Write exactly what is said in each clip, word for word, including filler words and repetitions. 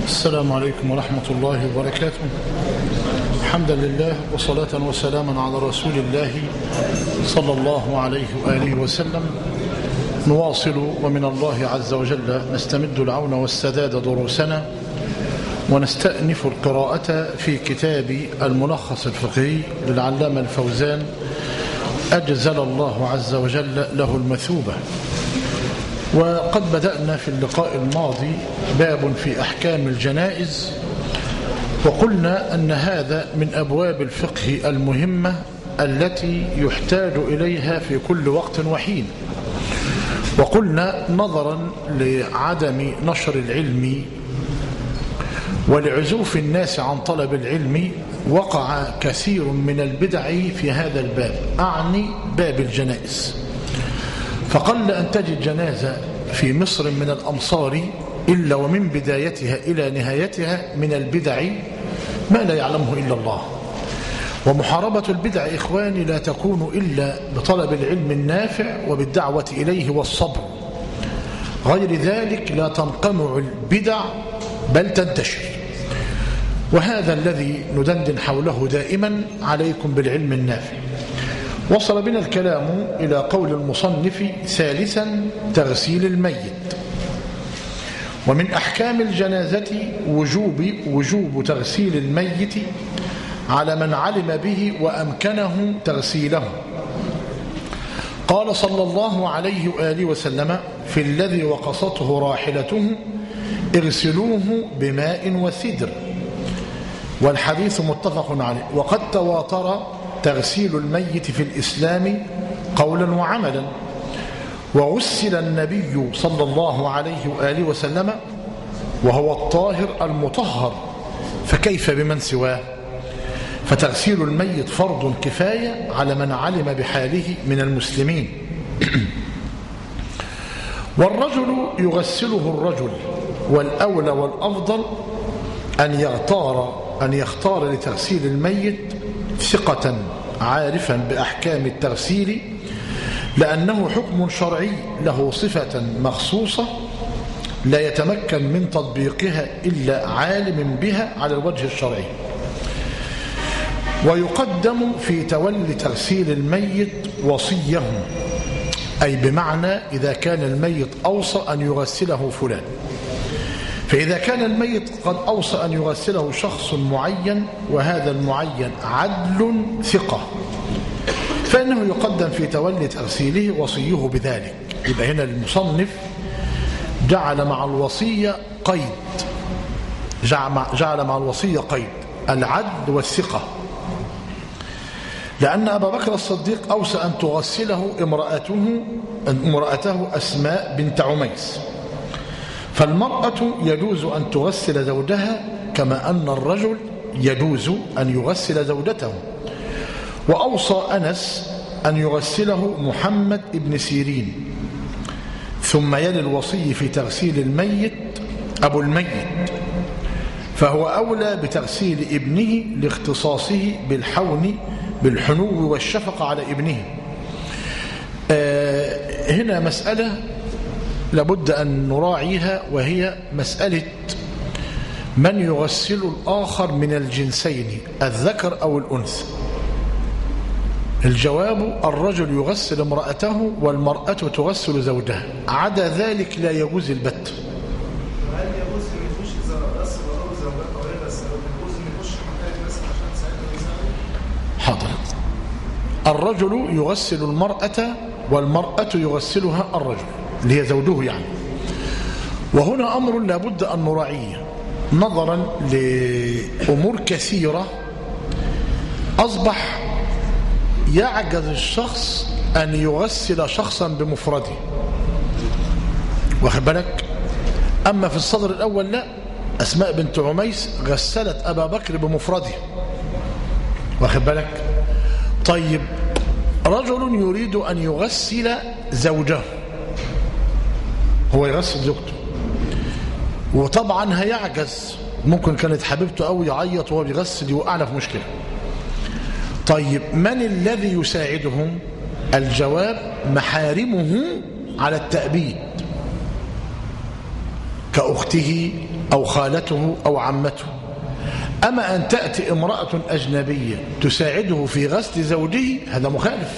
السلام عليكم ورحمة الله وبركاته. الحمد لله وصلاة وسلاما على رسول الله صلى الله عليه وآله وسلم. نواصل ومن الله عز وجل نستمد العون والسداد دروسنا، ونستأنف القراءة في كتاب الملخص الفقهي للعلامة الفوزان أجزل الله عز وجل له المثوبة. وقد بدأنا في اللقاء الماضي باب في أحكام الجنائز، وقلنا أن هذا من أبواب الفقه المهمة التي يحتاج إليها في كل وقت وحين. وقلنا نظرا لعدم نشر العلم ولعزوف الناس عن طلب العلم وقع كثير من البدع في هذا الباب، أعني باب الجنائز. فقل أن تجد جنازة في مصر من الأمصار إلا ومن بدايتها إلى نهايتها من البدع ما لا يعلمه إلا الله. ومحاربة البدع إخواني لا تكون إلا بطلب العلم النافع وبالدعوة إليه والصبر، غير ذلك لا تنقمع البدع بل تنتشر. وهذا الذي ندندن حوله دائما، عليكم بالعلم النافع. وصل بنا الكلام إلى قول المصنف ثالثا تغسيل الميت. ومن أحكام الجنازة وجوب وجوب تغسيل الميت على من علم به وأمكنه تغسيله. قال صلى الله عليه وآله وسلم في الذي وقصته راحلته اغسلوه بماء وسدر، والحديث متفق عليه. وقد تواتر تغسيل الميت في الإسلام قولا وعملا، وغسل النبي صلى الله عليه وآله وسلم وهو الطاهر المطهر، فكيف بمن سواه؟ فتغسيل الميت فرض كفاية على من علم بحاله من المسلمين. والرجل يغسله الرجل، والأولى والأفضل أن يختار أن يختار لتغسيل الميت ثقة عارفا بأحكام التغسيل، لأنه حكم شرعي له صفة مخصوصة لا يتمكن من تطبيقها إلا عالم بها على الوجه الشرعي. ويقدم في تولي تغسيل الميت وصيه، أي بمعنى إذا كان الميت أوصى أن يغسله فلان، فإذا كان الميت قد أوصى أن يغسله شخص معين وهذا المعين عدل ثقة، فإنه يقدم في تولي تغسيله وصيه بذلك. يبقى هنا المصنف جعل مع الوصية قيد، جعل مع الوصية قيد العدل والثقة، لأن أبا بكر الصديق أوصى أن تغسله امرأته امرأته أسماء بنت عميس، فالمرأة يجوز أن تغسل زوجها كما أن الرجل يجوز أن يغسل زوجته. وأوصى أنس أن يغسله محمد ابن سيرين. ثم يلي الوصي في تغسيل الميت أبو الميت، فهو أولى بتغسيل ابنه لاختصاصه بالحون بالحنو والشفقة على ابنه. آه هنا مسألة لابد أن نراعيها، وهي مسألة من يغسل الآخر من الجنسين الذكر أو الأنثى. الجواب الرجل يغسل امرأته والمرأة تغسل زوجها، عدا ذلك لا يجوز البت. هل يجوز أن يخش إذا غسل رجل زوجته وهي بس يجوز أن يخش مكان الناس عشان يساعدها؟ حاضر. الرجل يغسل المرأة والمرأة يغسلها الرجل اللي هي زوجه يعني. وهنا أمر لابد أن نراعيه نظرا لأمور كثيرة. أصبح يعجز الشخص أن يغسل شخصا بمفرده، واخد بالك؟ أما في الصدر الأول لا، أسماء بنت عميس غسلت أبا بكر بمفرده، واخد بالك؟ طيب رجل يريد أن يغسل زوجه، هو يغسل زوجته، وطبعا هيعجز، ممكن كانت حبيبته أو يعيط وهو بيغسل يوقعنا في مشكلة. طيب من الذي يساعدهم؟ الجواب محارمه على التأبيد، كأخته أو خالته أو عمته. أما أن تأتي امرأة أجنبية تساعده في غسل زوجه هذا مخالف.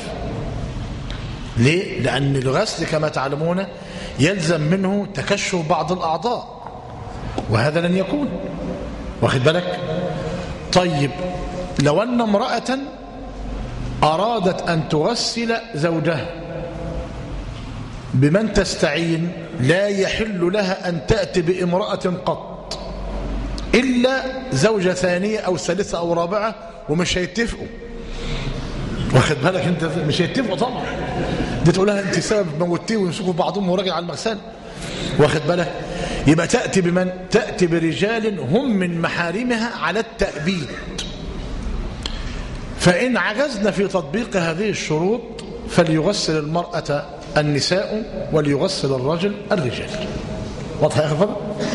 ليه؟ لأن الغسل كما تعلمون يلزم منه تكشف بعض الأعضاء، وهذا لن يكون. واخد بالك؟ طيب لو أن امرأة أرادت أن تغسل زوجها بمن تستعين، لا يحل لها أن تأتي بامرأة قط إلا زوجة ثانية أو ثالثة أو رابعة، ومش هيتفقوا. واخد بالك انت؟ مش هيتفقوا طبعا. دي تقول لها انت سبب موتيه ويمسكوا بعضهم وراجع على المغسله. واخد بالك؟ يبقى تأتي بمن؟ تأتي برجال هم من محارمها على التأبيد. فإن عجزنا في تطبيق هذه الشروط فليغسل المرأة النساء وليغسل الرجل الرجال. واضح يا أخي؟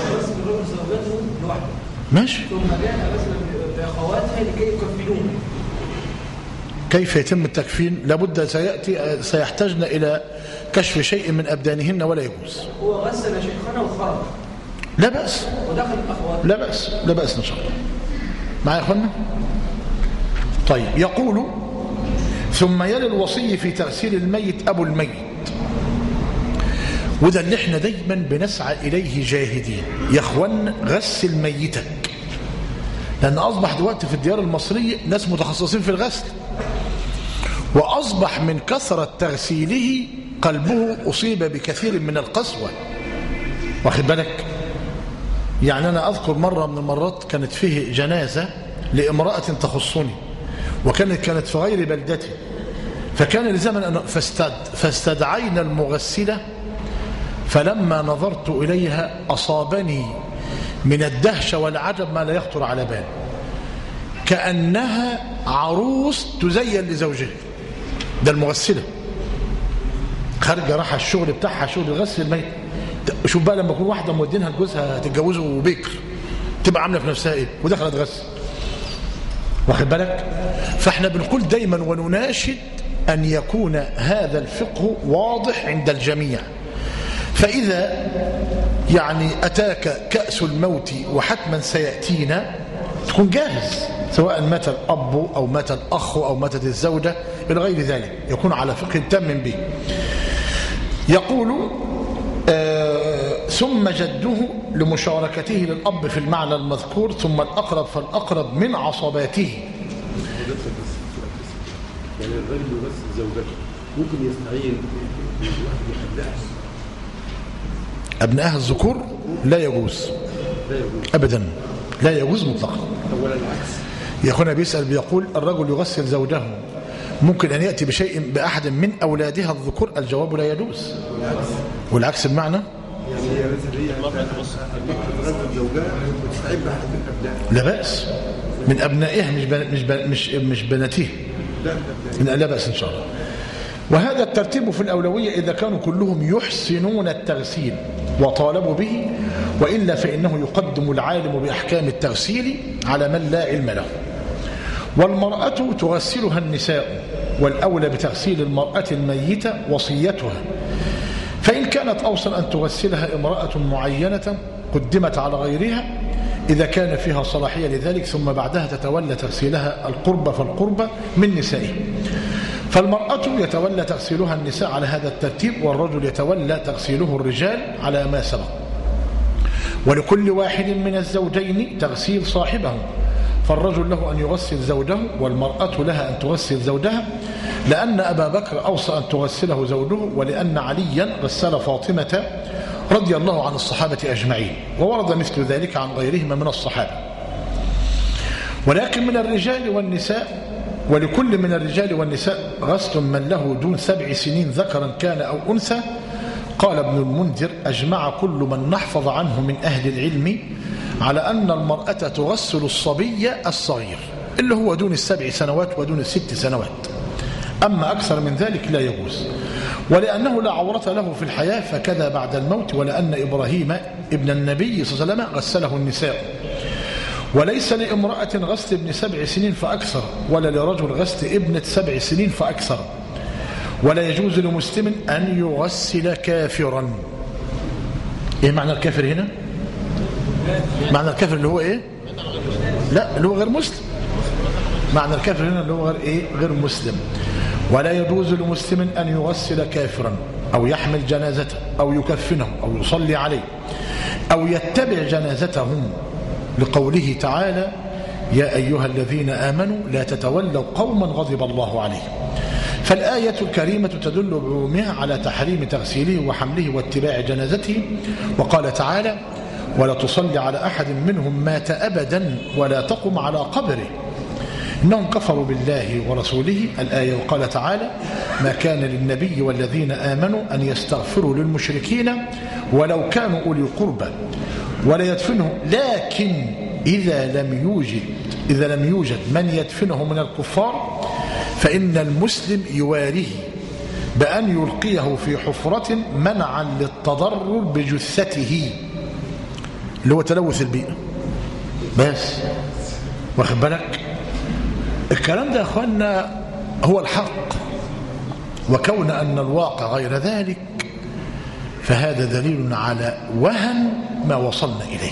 ماشي. ثم جاء مثلا بأخواتها لكي يكفلون. كيف يتم التكفين؟ لابد سيأتي سيحتاجنا إلى كشف شيء من أبدانهن ولا يجوز. هو غسل شيخنا وخرج. لا بأس. ودخل الأخوات. لا بأس، لا بأس إن شاء الله. معايا يا أخوانا؟ طيب يقول ثم يلي الوصي في تغسيل الميت أبو الميت، وده اللي احنا دايما بنسعى إليه جاهدين. يا أخوان غسل ميتك، لأن أصبح دلوقتي في الديار المصرية ناس متخصصين في الغسل، وأصبح من كثرة تغسيله قلبه أصيب بكثير من القسوة. واخد بالك؟ يعني أنا أذكر مرة من المرات كانت فيه جنازة لامرأة تخصني، وكانت كانت في غير بلدتي، فكان لزمن أن فاستد فاستدعينا المغسلة، فلما نظرت إليها أصابني من الدهشة والعجب ما لا يخطر على بال، كأنها عروس تزين لزوجها. ده المغسلة خارجة راح الشغل بتاعها شغل الغسل الميت. شوف بقى لما يكون واحدة مودينها لجوزها تتجوزه وبكر تبقى عاملة في نفسها ايه ودخلت غسل. واخد بالك؟ فاحنا بنقول دايما ونناشد أن يكون هذا الفقه واضح عند الجميع. فإذا يعني أتاك كأس الموت وحتما سيأتينا تكون جاهز، سواء مات الأب أو مات الأخ أو ماتت الزوجة إلى غير ذلك، يكون على فقه تام به. يقول آه ثم جده لمشاركته للأب في المعنى المذكور، ثم الأقرب فالأقرب من عصباته. يعني الرجل يغسل زوجته ممكن يستعين بواحد يحدها أبنائها الذكور؟ لا يجوز. لا يجوز أبدا، لا يجوز مطلقا. ولا العكس. يا أخونا بيسأل بيقول الرجل يغسل زوجه ممكن أن يأتي بشيء بأحد من أولادها الذكور؟ الجواب لا يجوز. والعكس بمعنى يعني هي مثلا الرجل زوجها وتستعين بأحد من أبنائها لا بأس، من أبنائها مش بن... مش بن... مش مش بناتها. لا لا بأس إن شاء الله. وهذا الترتيب في الأولوية إذا كانوا كلهم يحسنون التغسيل وطالبوا به، وإلا فإنه يقدم العالم بأحكام التغسيل على من لا علم له. والمرأة تغسلها النساء، والأولى بتغسيل المرأة الميتة وصيتها، فإن كانت أوصل أن تغسلها امرأة معينة قدمت على غيرها إذا كان فيها صلاحية لذلك، ثم بعدها تتولى تغسيلها القربة فالقربة من نسائه. فالمرأة يتولى تغسيلها النساء على هذا الترتيب، والرجل يتولى تغسيله الرجال على ما سبق. ولكل واحد من الزوجين تغسيل صاحبه، فالرجل له أن يغسل زوجه، والمرأة لها أن تغسل زوجها، لأن أبا بكر أوصى أن تغسله زوجه، ولأن عليا غسل فاطمة رضي الله عن الصحابة أجمعين، وورد مثل ذلك عن غيرهما من الصحابة. ولكن من الرجال والنساء ولكل من الرجال والنساء غسل من له دون سبع سنين ذكرا كان أو أنثى. قال ابن المنذر أجمع كل من نحفظ عنه من أهل العلم على أن المرأة تغسل الصبي الصغير اللي هو دون السبع سنوات ودون الست سنوات، أما أكثر من ذلك لا يجوز، ولأنه لا عورة له في الحياة فكذا بعد الموت، ولأن إبراهيم ابن النبي صلى الله عليه وسلم غسله النساء. وليس لامرأة غسل ابن سبع سنين فأكثر، ولا لرجل غسل ابنة سبع سنين فأكثر. ولا يجوز لمسلم أن يغسل كافرا. إيه معنى الكافر هنا؟ معنى الكافر اللي هو ايه؟ لا، اللي هو غير مسلم. معنى الكافر هنا اللي هو غير ايه؟ غير مسلم. ولا يجوز لمسلم ان يغسل كافرا او يحمل جنازته او يكفنه او يصلي عليه او يتبع جنازتهم، لقوله تعالى: يا ايها الذين امنوا لا تتولوا قوما غضب الله عليهم. فالآية الكريمة تدل بعمومها على تحريم تغسيله وحمله واتباع جنازته. وقال تعالى: ولا تصلي على أحد منهم مات أبدا ولا تقم على قبره إنهم كفروا بالله ورسوله. الآية. وقال تعالى: ما كان للنبي والذين آمنوا أن يستغفروا للمشركين ولو كانوا أولي قربى ولا يدفنهم، لكن إذا لم يوجد إذا لم يوجد من يدفنه من الكفار فإن المسلم يواريه بأن يلقيه في حفرة منعا للتضرر بجثته، اللي هو تلوث البيئة. بس واخد بالك الكلام ده يا أخوانا هو الحق، وكون أن الواقع غير ذلك فهذا دليل على وهن ما وصلنا إليه.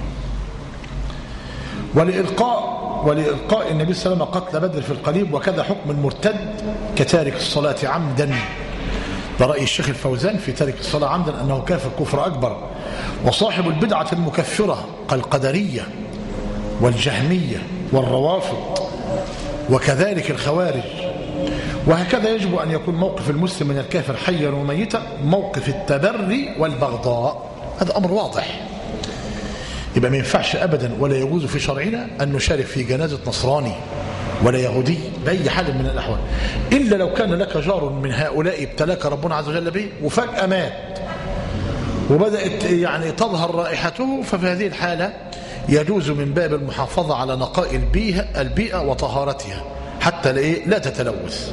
ولإلقاء ولإلقاء النبي صلى الله عليه وسلم قتل بدر في القليب، وكذا حكم المرتد كتارك الصلاة عمدا. ده رأي الشيخ الفوزان في تارك الصلاة عمدا أنه كافر كفر أكبر. وصاحب البدعة المكفرة كالقدرية والجهمية والروافض وكذلك الخوارج. وهكذا يجب أن يكون موقف المسلم من الكافر حيا وميتا موقف التبري والبغضاء. هذا أمر واضح. يبقى ما ينفعش أبدا ولا يجوز في شرعنا أن نشارك في جنازة نصراني ولا يهودي بأي حال من الأحوال، إلا لو كان لك جار من هؤلاء ابتلاك ربنا عز وجل به وفجأة مات وبدأت يعني تظهر رائحته، ففي هذه الحالة يجوز من باب المحافظة على نقاء البيئة, البيئة وطهارتها حتى لا تتلوث.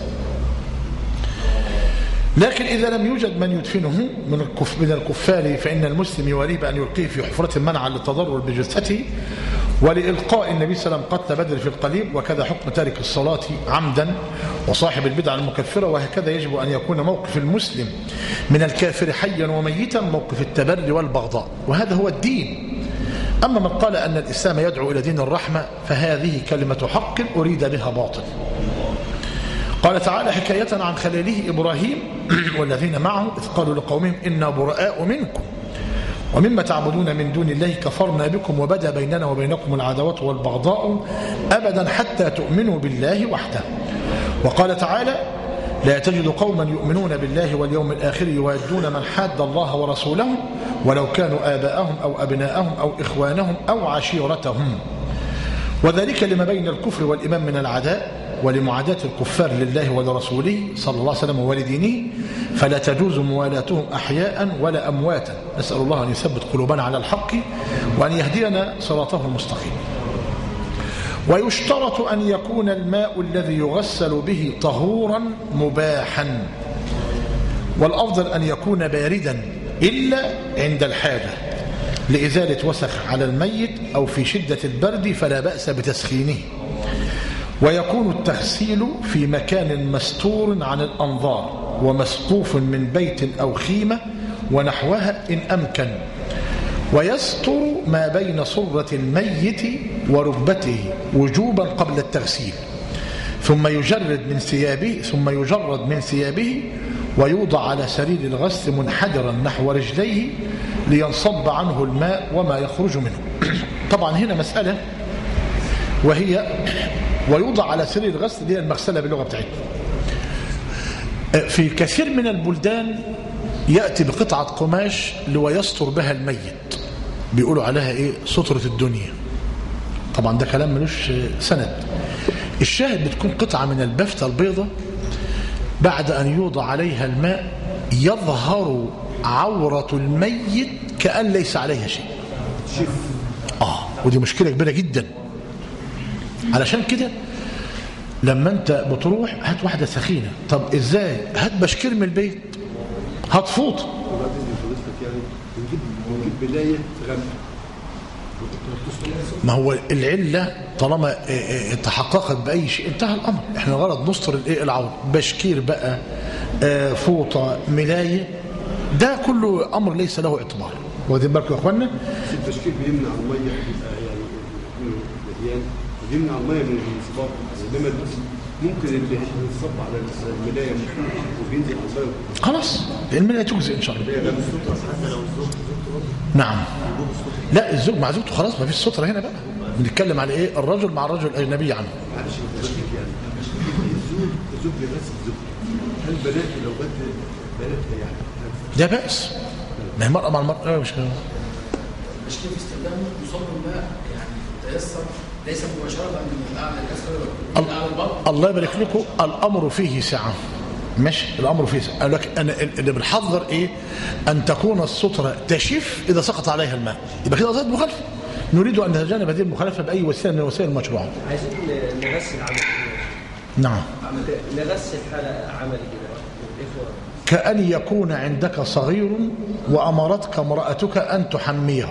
لكن إذا لم يوجد من يدفنه من من الكفار فإن المسلم يواريه بأن يلقيه في حفرة منعا للتضرر بجثته. ولإلقاء النبي صلى الله عليه وسلم قتل بدر في القليب، وكذا حكم تارك الصلاة عمدا وصاحب البدع المكفرة. وهكذا يجب أن يكون موقف المسلم من الكافر حيا وميتا موقف التبري والبغضاء، وهذا هو الدين. أما من قال أن الإسلام يدعو إلى دين الرحمة فهذه كلمة حق أريد بها باطل. قال تعالى حكاية عن خليله إبراهيم والذين معه إذ قالوا لقومهم إنا براء منكم ومما تعبدون من دون الله كفرنا بكم وبدا بيننا وبينكم العداوة والبغضاء أبدا حتى تؤمنوا بالله وحده. وقال تعالى لا تجد قوما يؤمنون بالله واليوم الآخر يوادون من حاد الله ورسوله ولو كانوا آباءهم أو أبناءهم أو إخوانهم أو عشيرتهم، وذلك لما بين الكفر والإيمان من العداء ولمعاداة الكفار لله ولرسوله صلى الله عليه وسلم ولدينه، فلا تجوز موالاتهم أحياء ولا أمواتا. نسأل الله أن يثبت قلوبنا على الحق وأن يهدينا صراطه المستقيم. ويشترط أن يكون الماء الذي يغسل به طهورا مباحا، والأفضل أن يكون باردا إلا عند الحاجة لإزالة وسخ على الميت أو في شدة البرد فلا بأس بتسخينه. ويكون التغسيل في مكان مستور عن الأنظار ومسقوف من بيت أو خيمة ونحوها إن أمكن، ويستر ما بين صرة الميت وركبته وجوبا قبل التغسيل، ثم يجرد من ثيابه ثم يجرد من ثيابه ويوضع على سرير الغسل منحدرا نحو رجليه لينصب عنه الماء وما يخرج منه. طبعا هنا مسألة وهي ويوضع على سرير الغسل دي المغسلة باللغة بتاعتنا. في كثير من البلدان يأتي بقطعة قماش ليستر بها الميت، بيقولوا عليها ايه سترة الدنيا. طبعا ده كلام ملوش سند. الشاهد بتكون قطعة من البفتة البيضة بعد أن يوضع عليها الماء يظهر عورة الميت كأن ليس عليها شيء. آه ودي مشكلة كبيرة جدا. علشان كده لما انت بتروح هات واحدة سخينة. طب ازاي؟ هات بشكير من البيت، هات فوط. ما هو العلة طالما تحققت بأي شيء انتهى الأمر. احنا غرض نستر الايه العورة، بشكير بقى، فوطة، ملاية، ده كله أمر ليس له اعتبار. واخدين بالكم يا اخوانا؟ التشكيل بيمنع الميه يبقى يعني مليان، بيمنع الميه من الانصباط، انما ممكن اللي يصب على الملايه وبينزل على الميه خلاص الملايه تجزئ ان شاء الله. حتى لو الزوج نعم. لا الزوج مع زوجته خلاص ما فيش ستره هنا بقى. بنتكلم على ايه؟ الرجل مع الرجل الاجنبي عنه. معلش التشكيل يعني الزوج الزوج بيغسل زوجته، هل بنات لو بنت بناتها يعني ده بأس. ما هي المرأة مع المرأة مش كده. مش كيف استخدامه يصب الماء يعني تيسر ليس مباشرة من أعلى الأسفل أعلى البطن. الله يبارك لكم، الأمر فيه سعة. ماشي الأمر فيه سعة. قال لك أنا اللي بنحذر إيه؟ أن تكون السترة تشف إذا سقط عليها الماء، يبقى كده قضية مخالفة. نريد أن نتجنب هذه المخالفة بأي وسيلة من الوسائل المشروعة. عايزين نغسل عملي. نعم. نغسل حالة عملي كده. كأن يكون عندك صغير وأمرتك امرأتك أن تحميه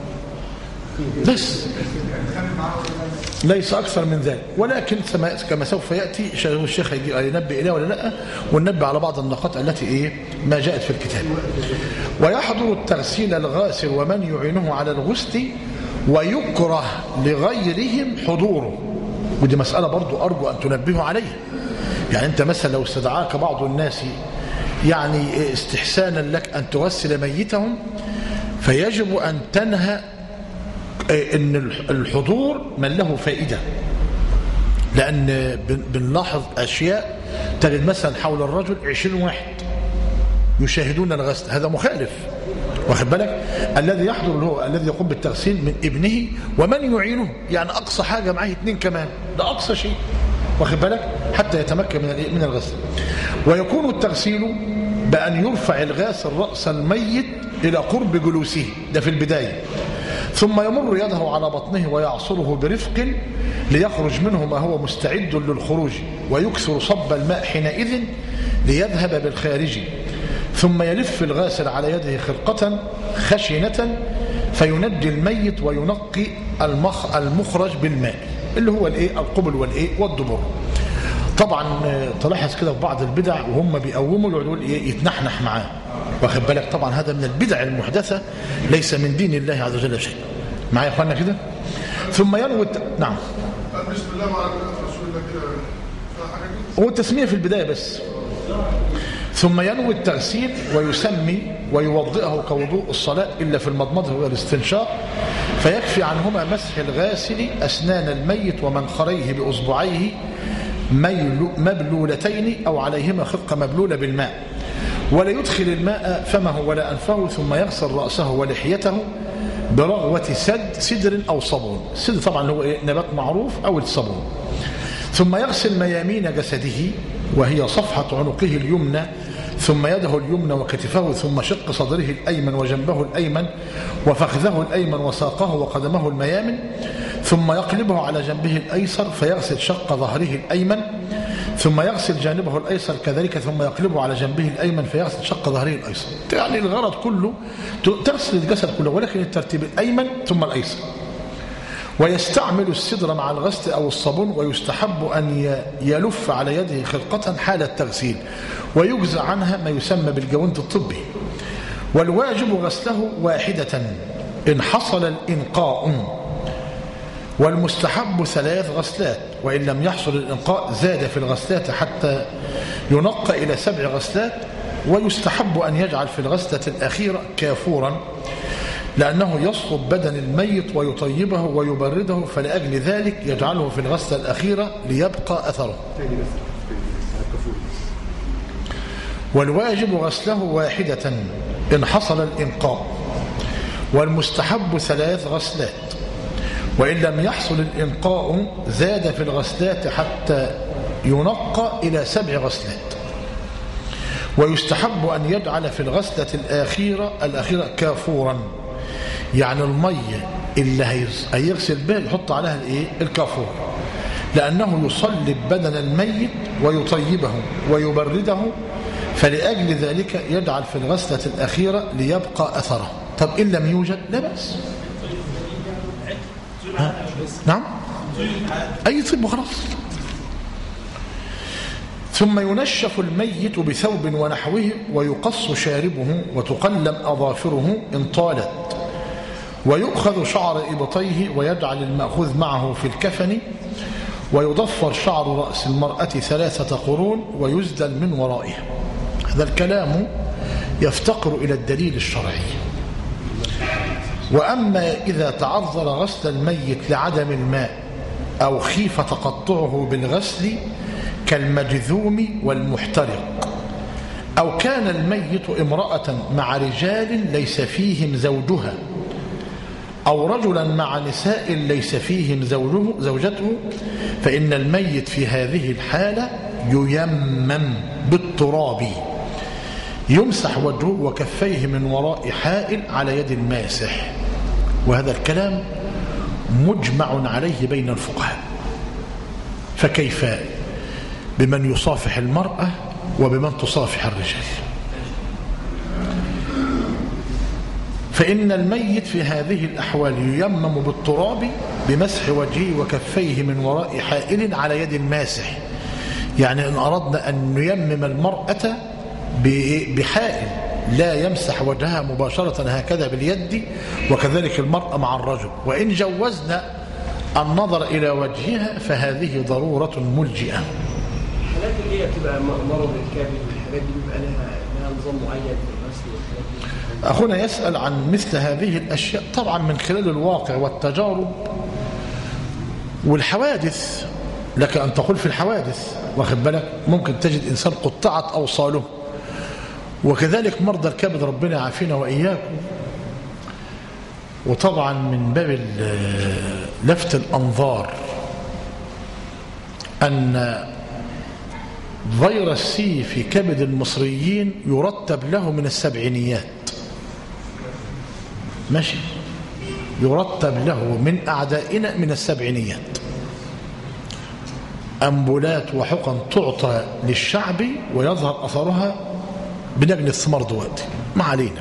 بس، ليس أكثر من ذلك. ولكن كما سوف يأتي الشيخ ينبه إليه ولا لا، وننبه على بعض النقاط التي إيه ما جاءت في الكتاب. ويحضر التغسيل الغاسل ومن يعينه على الغسل، ويكره لغيرهم حضوره. ودي مسألة برضو أرجو أن تنبهوا عليها. يعني أنت مثلا لو استدعاك بعض الناس يعني استحسانا لك أن تغسل ميتهم، فيجب أن تنهى أن الحضور من له فائدة. لأن بنلاحظ أشياء تجد مثلا حول الرجل عشرين واحد يشاهدون الغسل، هذا مخالف. واخد بالك؟ الذي يحضر هو الذي يقوم بالتغسيل من ابنه ومن يعينه، يعني أقصى حاجة معه اثنين كمان، ده أقصى شيء. واخد بالك؟ حتى يتمكن من من الغسل. ويكون التغسيل بأن يرفع الغاسل رأس الميت إلى قرب جلوسه، ده في البداية، ثم يمر يده على بطنه ويعصره برفق ليخرج منه ما هو مستعد للخروج، ويكثر صب الماء حينئذ ليذهب بالخارج، ثم يلف الغاسل على يده خرقة خشنة فينجي الميت وينقي المخ المخرج بالماء اللي هو الايه القبل والايه والدبر. طبعا تلاحظ كده في بعض البدع وهم بيقوموا يقعدوا ايه يتنحنح معاه، واخد بالك؟ طبعا هذا من البدع المحدثه، ليس من دين الله عز وجل شيء. معايا يا اخوانا كده؟ ثم ينوي نعم. بسم الله وعلى رسول الله كده هو التسميه في البدايه بس. ثم ينوي التغسيل ويسمي ويوضئه كوضوء الصلاة إلا في المضمضة والاستنشاق، فيكفي عنهما مسح الغاسل أسنان الميت ومنخريه بأصبعيه مبلولتين أو عليهما خرقة مبلولة بالماء، ولا يدخل الماء فمه ولا أنفه، ثم يغسل رأسه ولحيته برغوة سد سدر أو صابون. السدر طبعا هو نبات معروف أو الصابون. ثم يغسل ميامين جسده وهي صفحة عنقه اليمنى، ثم يده اليمنى وكتفه، ثم شق صدره الأيمن وجنبه الأيمن وفخذه الأيمن وساقه وقدمه الميامن، ثم يقلبه على جنبه الأيسر فيغسل شق ظهره الأيمن، ثم يغسل جانبه الأيسر كذلك، ثم يقلبه على جنبه الأيمن فيغسل شق ظهره الأيسر. يعني الغرض كله تغسل الجسد كله، ولكن الترتيب الأيمن ثم الأيسر. ويستعمل السدر مع الغسل أو الصابون، ويستحب أن يلف على يده خرقة حال التغسيل، ويجزى عنها ما يسمى بالجوانت الطبي. والواجب غسله واحدة إن حصل الإنقاء، والمستحب ثلاث غسلات، وإن لم يحصل الإنقاء زاد في الغسلات حتى ينقى إلى سبع غسلات. ويستحب أن يجعل في الغسلة الأخيرة كافورا، لأنه يصلب بدن الميت ويطيبه ويبرده، فلأجل ذلك يجعله في الغسلة الأخيرة ليبقى أثره. والواجب غسله واحدة إن حصل الإنقاء، والمستحب ثلاث غسلات، وإن لم يحصل الإنقاء زاد في الغسلات حتى ينقى إلى سبع غسلات. ويستحب أن يجعل في الغسلة الأخيرة الأخيرة كافورا، يعني المية اللي هيغسل بها يحط عليها الايه الكافور، لأنه يصلب بدن الميت ويطيبه ويبرده، فلأجل ذلك يجعل في الغسلة الأخيرة ليبقى أثره. طب إن لم يوجد لا بأس. نعم أي طيب وخلاص. ثم ينشف الميت بثوب ونحوه، ويقص شاربه وتقلم أظافره إن طالت، ويؤخذ شعر إبطيه ويجعل المأخوذ معه في الكفن، ويضفر شعر رأس المرأة ثلاثة قرون ويزدل من ورائها. هذا الكلام يفتقر إلى الدليل الشرعي. وأما إذا تعذر غسل الميت لعدم الماء أو خيف تقطعه بالغسل كالمجذوم والمحترق، أو كان الميت امرأة مع رجال ليس فيهم زوجها، أو رجلا مع نساء ليس فيهم زوجه زوجته، فإن الميت في هذه الحالة ييمم بالتراب، يمسح وجهه وكفيه من وراء حائل على يد الماسح. وهذا الكلام مجمع عليه بين الفقهاء. فكيف بمن يصافح المرأة وبمن تصافح الرجال؟ فإن الميت في هذه الأحوال ييمم بالتراب بمسح وجهه وكفيه من وراء حائل على يد الماسح. يعني إن أردنا أن نيمم المرأة بحائل لا يمسح وجهها مباشرة هكذا باليد، وكذلك المرأة مع الرجل. وإن جوزنا النظر إلى وجهها فهذه ضرورة ملجئة. الحالات اللي هي بتبقى مرض الكبد والحاجات دي بيبقى لها لها نظام معين في الغسل والحاجات دي. أخونا يسأل عن مثل هذه الأشياء طبعا من خلال الواقع والتجارب والحوادث. لك أن تقول في الحوادث، واخد بالك، ممكن تجد إنسان قطعت أوصاله، وكذلك مرضى الكبد ربنا يعافينا وإياكم. وطبعا من باب لفت الأنظار أن فيروس سي في كبد المصريين يرتب له من السبعينيات، ماشي، يرتب له من أعدائنا من السبعينيات، أنبولات وحقن تعطى للشعب ويظهر أثرها بنجل الثمار دلوقتي. ما علينا.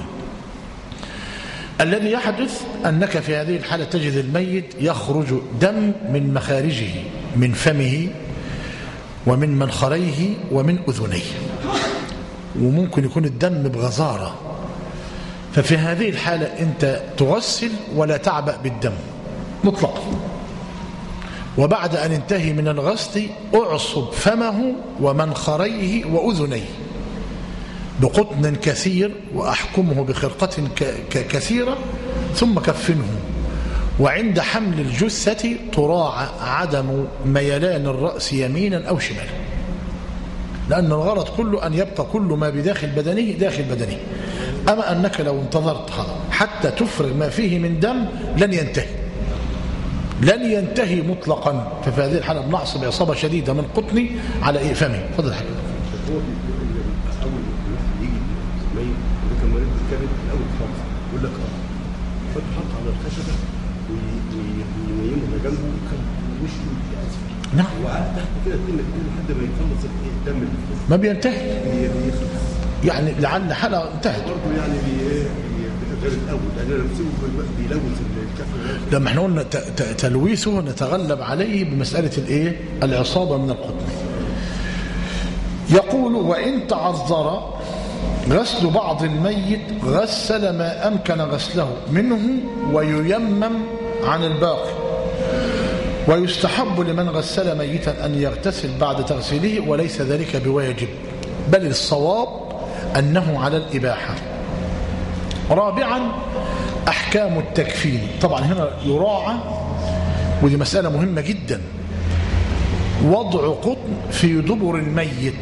الذي يحدث أنك في هذه الحالة تجد الميت يخرج دم من مخارجه، من فمه ومن منخريه ومن أذنيه، وممكن يكون الدم بغزارة. ففي هذه الحالة أنت تغسل ولا تعبأ بالدم مطلقا. وبعد أن انتهي من الغسل أعصب فمه ومنخريه وأذنيه بقطن كثير وأحكمه بخرقة كثيرة ثم كفنه. وعند حمل الجثة تراعى عدم ميلان الرأس يمينا أو شمالا، لأن الغرض كله أن يبقى كل ما بداخل بدنه داخل بدنه. أما أنك لو انتظرت حتى تفرغ ما فيه من دم لن ينتهي لن ينتهي مطلقا. ففي هذه الحالة بنعصب عصابة شديدة من قطني على إيه فمه. فضل حاجة هو اول يجي ميت اللي كان مريض بالكبد الاول خالص يقول لك اه فتحط على الخشبه وينيمه جنبه وكان وشه اسفل. نعم. وقعد تحت كده كل لحد ما يخلص الدم اللي في ما بينتهي، بيخلص. يعني لعل حالة انتهت برضه يعني بي غير الاول، لان انا بسيبه بيلوث الكف. لما احنا قلنا تلويثه نتغلب عليه بمسألة الايه العصابة من القطن. يقول وإن تعذر غسل بعض الميت غسل ما أمكن غسله منه وييمم عن الباقي. ويستحب لمن غسل ميتا أن يغتسل بعد تغسيله، وليس ذلك بواجب، بل الصواب أنه على الإباحة. رابعا أحكام التكفين. طبعا هنا يراعى، ودي مسألة مهمة جدا، وضع قطن في دبر الميت.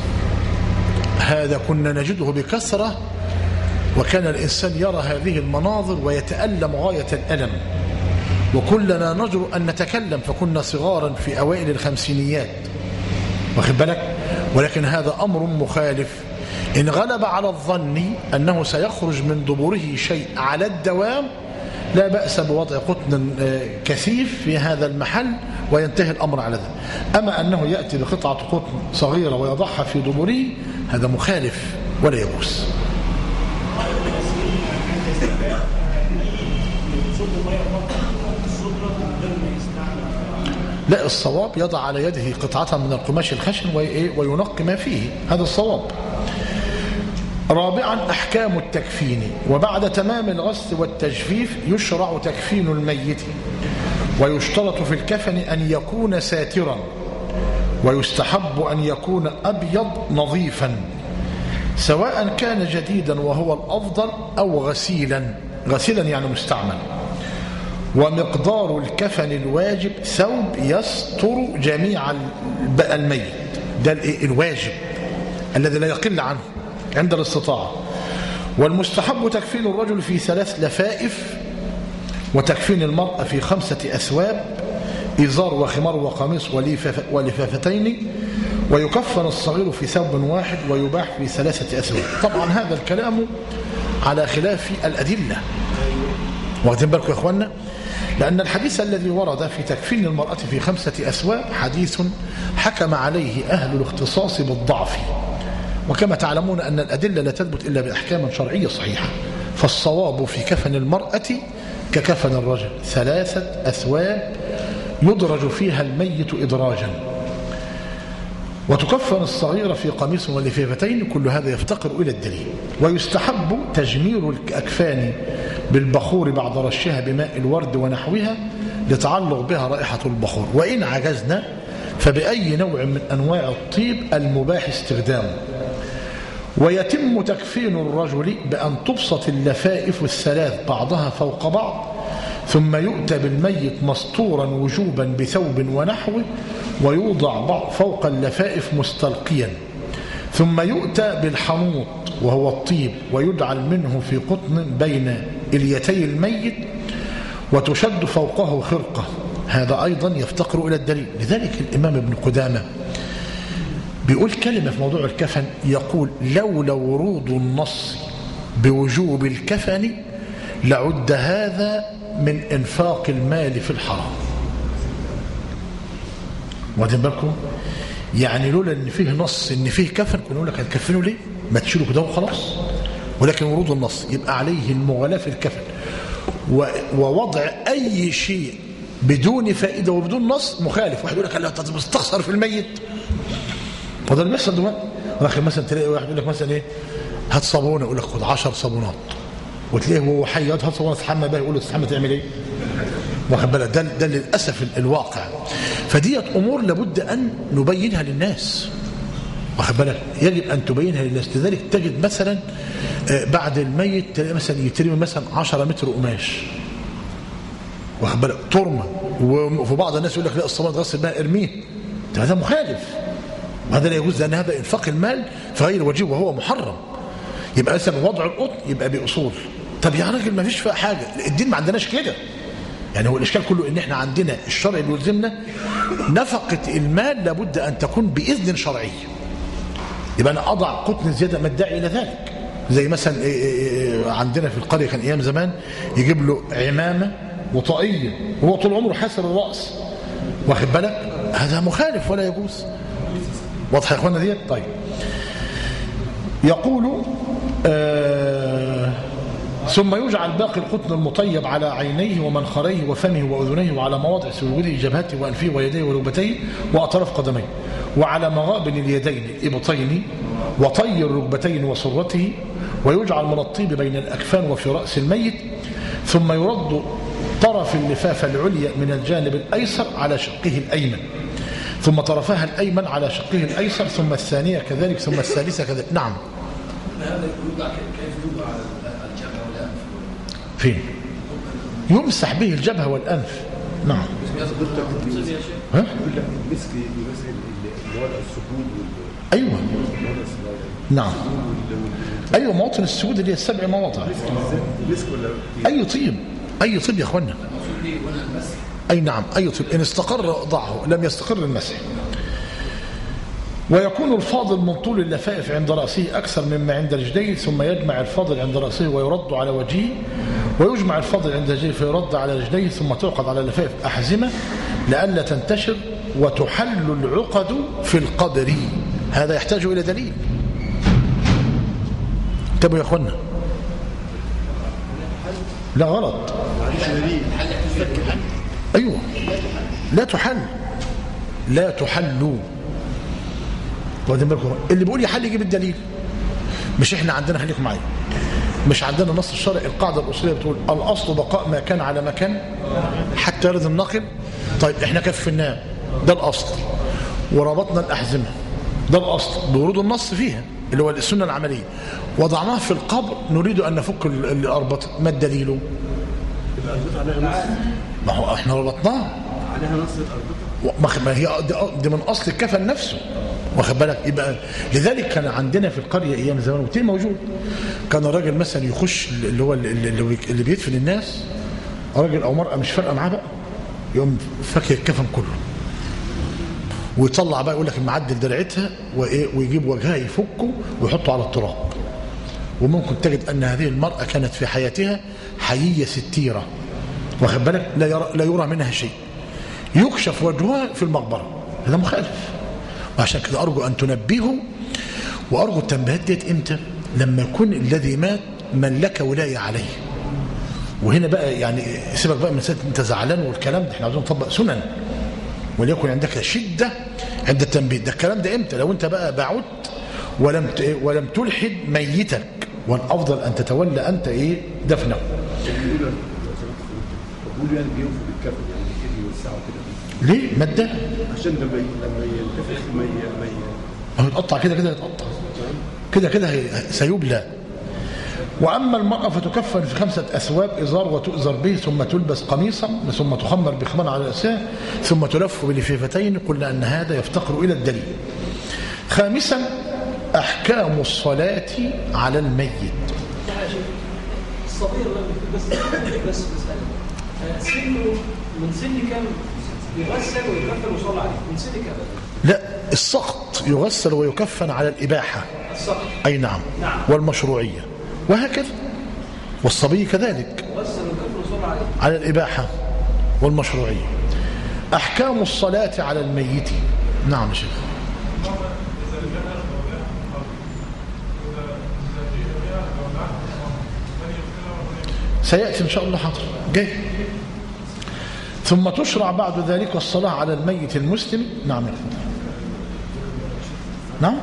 هذا كنا نجده بكثرة، وكان الإنسان يرى هذه المناظر ويتألم غاية الألم، وكلنا نجر أن نتكلم، فكنا صغارا في أوائل الخمسينيات، واخد بالك. ولكن هذا أمر مخالف. إن غلب على الظن أنه سيخرج من دبره شيء على الدوام لا بأس بوضع قطن كثيف في هذا المحل وينتهي الأمر على ذلك. أما أنه يأتي بقطعة قطن صغيرة ويضعها في دبره هذا مخالف ولا يجوز. لا، الصواب يضع على يده قطعة من القماش الخشن وينقي ما فيه، هذا الصواب. رابعا أحكام التكفين. وبعد تمام الغسل والتجفيف يشرع تكفين الميت، ويشترط في الكفن أن يكون ساترا، ويستحب أن يكون أبيض نظيفا، سواء كان جديدا وهو الأفضل أو غسيلا، غسيلا يعني مستعمل. ومقدار الكفن الواجب ثوب يستر جميع الميت، ده الواجب الذي لا يقل عنه عند الاستطاعة. والمستحب تكفين الرجل في ثلاث لفائف، وتكفين المرأة في خمسة أثواب، إزار وخمار وقميص ولفافتين. ويكفن الصغير في ثوب واحد، ويباح في ثلاثة أثواب. طبعا هذا الكلام على خلاف الأدلة، واخدين بالكم يا إخوانا، لأن الحديث الذي ورد في تكفين المرأة في خمسة أثواب حديث حكم عليه أهل الاختصاص بالضعف، وكما تعلمون أن الأدلة لا تثبت إلا بأحكام شرعية صحيحة. فالصواب في كفن المرأة ككفن الرجل، ثلاثة أثواب يدرج فيها الميت إدراجا. وتكفن الصغيرة في قميص ولفافتين، كل هذا يفتقر إلى الدليل. ويستحب تجمير الأكفان بالبخور بعد رشها بماء الورد ونحوها لتعلق بها رائحة البخور. وإن عجزنا فبأي نوع من أنواع الطيب المباح استخدامه. ويتم تكفين الرجل بأن تبسط اللفائف الثلاث بعضها فوق بعض، ثم يؤتى بالميت مستورا وجوبا بثوب ونحوه، ويوضع فوق اللفائف مستلقيا، ثم يؤتى بالحنوط وهو الطيب، ويجعل منه في قطن بين اليتي الميت، وتشد فوقه خرقة. هذا أيضا يفتقر إلى الدليل. لذلك الإمام ابن قدامة بيقول كلمة في موضوع الكفن، يقول: لولا ورود النص بوجوب الكفن لعد هذا من إنفاق المال في الحرام. واخدين بالكم؟ يعني لولا ان فيه نص ان فيه كفن كنا نقول لك هتكفنوا ليه؟ ما تشيلوا كده وخلاص. ولكن ورود النص يبقى عليه المغالاة في الكفن، ووضع اي شيء بدون فائده وبدون نص مخالف. واحد يقول لك لا تستخسر في الميت، وده اللي بيحصل دلوقتي. ولكن مثلا تلاقي واحد يقول لك مثلا ايه، هات صابونه، يقول لك خد عشر صابونات، وتلاقيه وهو حي هات صابونه تستحمى بها، يقول له تستحمى تعمل ايه؟ واخد بالك؟ ده ده للاسف الواقع. فديت امور لابد ان نبينها للناس، واخد بالك؟ يجب ان تبينها للناس. لذلك تجد مثلا بعد الميت تلاقي مثلا يترمي مثلا عشرة متر قماش، واخد بالك؟ ترمى. وفي بعض الناس يقول لك لا الصابونه تغسل بها ارميه، هذا مخالف، وهذا لا يجوز، لان هذا انفاق المال في غير وجهه وهو محرم. يبقى مثلا وضع القطن يبقى باصول. طب يا راجل ما فيش فيها حاجه، الدين ما عندناش كده. يعني هو الإشكال كله إن إحنا عندنا الشرع اللي يلزمنا نفقة المال لابد أن تكون بإذن شرعي. يبقى أنا أضع قطن زيادة ما الداعي إلى ذلك. زي مثلا عندنا في القرية كان أيام زمان يجيب له عمامة وطاقية وهو طول عمره حاسر الرأس، واخد بالك؟ هذا مخالف ولا يجوز. واضح يا إخوانا ديت؟ طيب. يقول آه ثم يجعل باقي القطن المطيب على عينيه ومنخريه وفمه وأذنيه، وعلى مواضع سجوده جبهته وأنفه ويديه وركبتيه وأطراف قدميه، وعلى مغابن اليدين الإبطين وطي الركبتين وسرته، ويجعل من الطيب بين الأكفان وفي رأس الميت. ثم يرد طرف اللفافة العليا من الجانب الأيسر على شقه الأيمن، ثم طرفها الأيمن على شقه الأيسر، ثم الثانية كذلك، ثم الثالثة كذلك. نعم. هذا يوضع كيف يوضع الجبهة والأنف؟ فين؟ يمسح به الجبهة والأنف. نعم. ها؟ مسك يمسك مواضع السجود. أيوة. نعم. أيوة، مواطن السجود اللي هي السبع مواضع. مسك ولا أي طيب، أي طيب يا أخوانا. أي نعم، أي طيب، إن استقر ضعه، لم يستقر المسح. ويكون الفاضل من طول اللفائف عند رأسه أكثر مما عند رجليه، ثم يجمع الفاضل عند رأسه ويرد على وجهه، ويجمع الفاضل عند رجليه فيرد على رجليه، ثم تعقد على اللفائف أحزمة لئلا تنتشر، وتحل العقد في القدر. هذا يحتاج إلى دليل. انتبهوا يا أخوانا. لا غلط. أيوة، لا تحل، لا تحل. اللي بيقول يحل يجيب الدليل. مش احنا عندنا، خليكم معايا، مش عندنا نص الشرع القاعدة الأصولية بتقول الأصل بقاء ما كان على مكان حتى يرد الناقل. طيب احنا كفناه، ده الأصل، وربطنا الأحزمة، ده الأصل بورود النص فيها اللي هو السنة العملية، وضعناه في القبر نريد أن نفك اللي أربط. ما الدليل؟ ما هو احنا ربطناه عليها نص الأربطة، ما هي دي من أصل الكفن نفسه، واخد بالك. يبقى لذلك كان عندنا في القرية أيام زمان وكتير موجود، كان الراجل مثلا يخش اللي هو اللي, اللي بيدفن الناس، راجل أو مرأة مش فارقة معاه بقى، يقوم فك الكفن كله ويطلع بقى يقول لك المعدل درعتها وايه، ويجيب وجهها يفكه ويحطه على التراب. وممكن تجد أن هذه المرأة كانت في حياتها حيية ستيرة، واخد بالك، لا يرى, لا يرى منها شيء، يكشف وجهها في المقبرة، هذا مخالف. وعشان كده أرجو أن تنبهوا، وأرجو التنبيهات ديت إمتى؟ لما يكون الذي مات من لك ولاية عليه. وهنا بقى يعني سيبك بقى من سنة أنت زعلان والكلام ده، احنا عاوزين نطبق سنن، وليكن عندك شدة عند التنبيه. ده الكلام ده إمتى؟ لو أنت بقى بعدت ولم ولم تلحد ميتك، والأفضل أن تتولى أنت إيه دفنه. بقول يعني بيوفوا بالكفن، يعني كده يوسعوا كده. ليه؟ مادة؟ عشان لما لما ينتفخ ما ما هو يتقطع كده كده، يتقطع كده كده سيبلى. وأما المرأة فتكفن في خمسة أثواب، إزار وتؤزر به، ثم تلبس قميصا، ثم تخمر بخمار على رأسها، ثم تلف بلفيفتين. قلنا أن هذا يفتقر إلى الدليل. خامسا أحكام الصلاة على الميت. الصغير بس بس مسألة سنه من سن كم يغسل ويكفن ويصلى عليه؟ من سن كم؟ لا، السقط يغسل ويكفن على الإباحة. السقط أي نعم. نعم. والمشروعية وهكذا، والصبي كذلك يغسل ويكفن ويصلى عليه على الإباحة والمشروعية. أحكام الصلاة على الميت. نعم يا شيخ. سيأتي إن شاء الله، حاضر جاي. ثم تشرع بعد ذلك الصلاة على الميت المسلم. نعم يا فندم. نعم.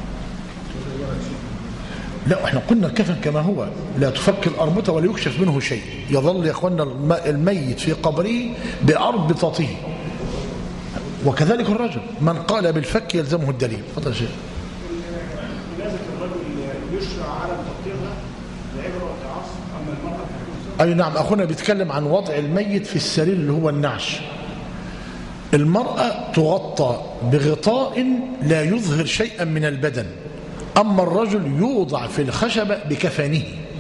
لا، احنا قلنا الكفن كما هو، لا تفك الأربطة ولا يكشف منه شيء، يظل يا اخوانا الميت في قبره بأربطته. وكذلك الرجل من قال بالفك يلزمه الدليل. تفضل يا شيخ. لازم الرجل يشرع على تقديرها لعبره وتعاص، اما المرأة أي نعم. أخونا بيتكلم عن وضع الميت في السرير اللي هو النعش. المرأة تغطى بغطاء لا يظهر شيئا من البدن، أما الرجل يوضع في الخشبة بكفانه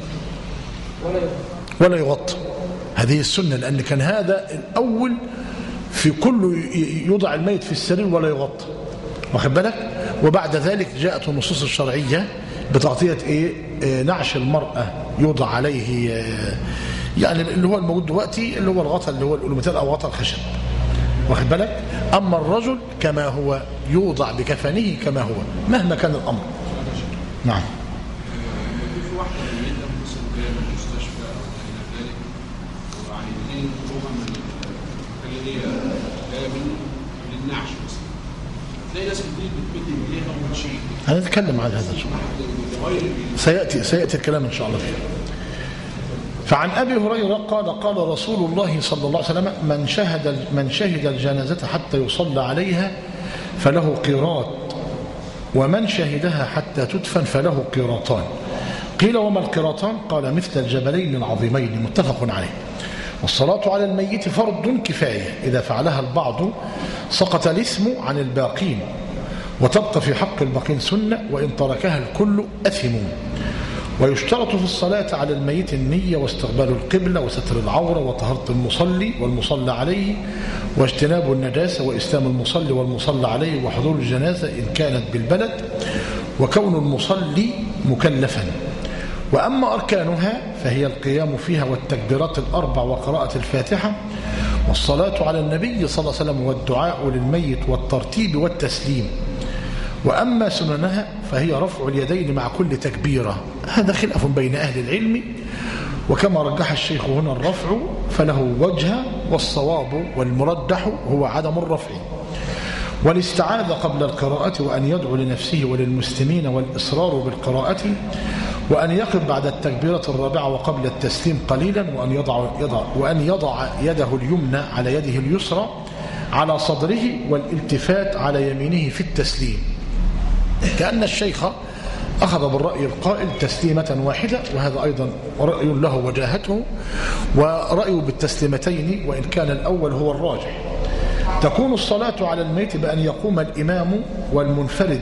ولا يغطى. هذه السنة، لأن كان هذا الأول في كل يوضع الميت في السرير ولا يغطى، واخد بالك. وبعد ذلك جاءت النصوص الشرعية بتغطية إيه؟ نعش المرأة يوضع عليه يعني اللي هو الموجود دلوقتي اللي هو الغطاء اللي هو الألومتال أو غطاء الخشب، واخد بالك. أما الرجل كما هو يوضع بكفنه كما هو مهما كان الأمر. نعم. في واحدة ميتة مثلا جاية من المستشفى أو إلى ذلك، وعايزين يخرجوها من اللي هي جاية منه للنعش مثلا، تلاقي ناس كتير بتمد إيديها وتشيل. هنتكلم عن هذا إن شاء الله، سيأتي سيأتي الكلام إن شاء الله فيه. فعن أبي هريرة قال قال رسول الله صلى الله عليه وسلم: من شهد من شهد الجنازة حتى يصلى عليها فله قيراط، ومن شهدها حتى تدفن فله قيراطان. قيل: وما القيراطان؟ قال: مثل الجبلين العظيمين. متفق عليه. والصلاة على الميت فرض كفاية، إذا فعلها البعض سقط الاسم عن الباقين، وتبقى في حق الباقين سنة، وإن تركها الكل أثمون. ويشترط في الصلاة على الميت النية واستقبال القبلة وستر العورة وطهارة المصلي والمصلى عليه واجتناب النجاسة وإسلام المصلي والمصلى عليه وحضور الجنازة إن كانت بالبلد وكون المصلي مكلفا. وأما أركانها فهي القيام فيها والتكبيرات الأربع وقراءة الفاتحة والصلاة على النبي صلى الله عليه وسلم والدعاء للميت والترتيب والتسليم. وأما سننها فهي رفع اليدين مع كل تكبيرة، هذا خلاف بين أهل العلم، وكما رجح الشيخ هنا الرفع فله وجه، والصواب والمرجح هو عدم الرفع. والاستعاذة قبل القراءة، وأن يدعو لنفسه وللمسلمين والإصرار بالقراءة، وأن يقف بعد التكبيرة الرابعة وقبل التسليم قليلا، وأن يضع, يضع, وأن يضع يده اليمنى على يده اليسرى على صدره، والالتفات على يمينه في التسليم، كأن الشيخ أخذ بالرأي القائل تسليمة واحدة، وهذا أيضا رأي له وجاهته، ورأيه بالتسليمتين وإن كان الأول هو الراجح. تكون الصلاة على الميت بأن يقوم الإمام والمنفرد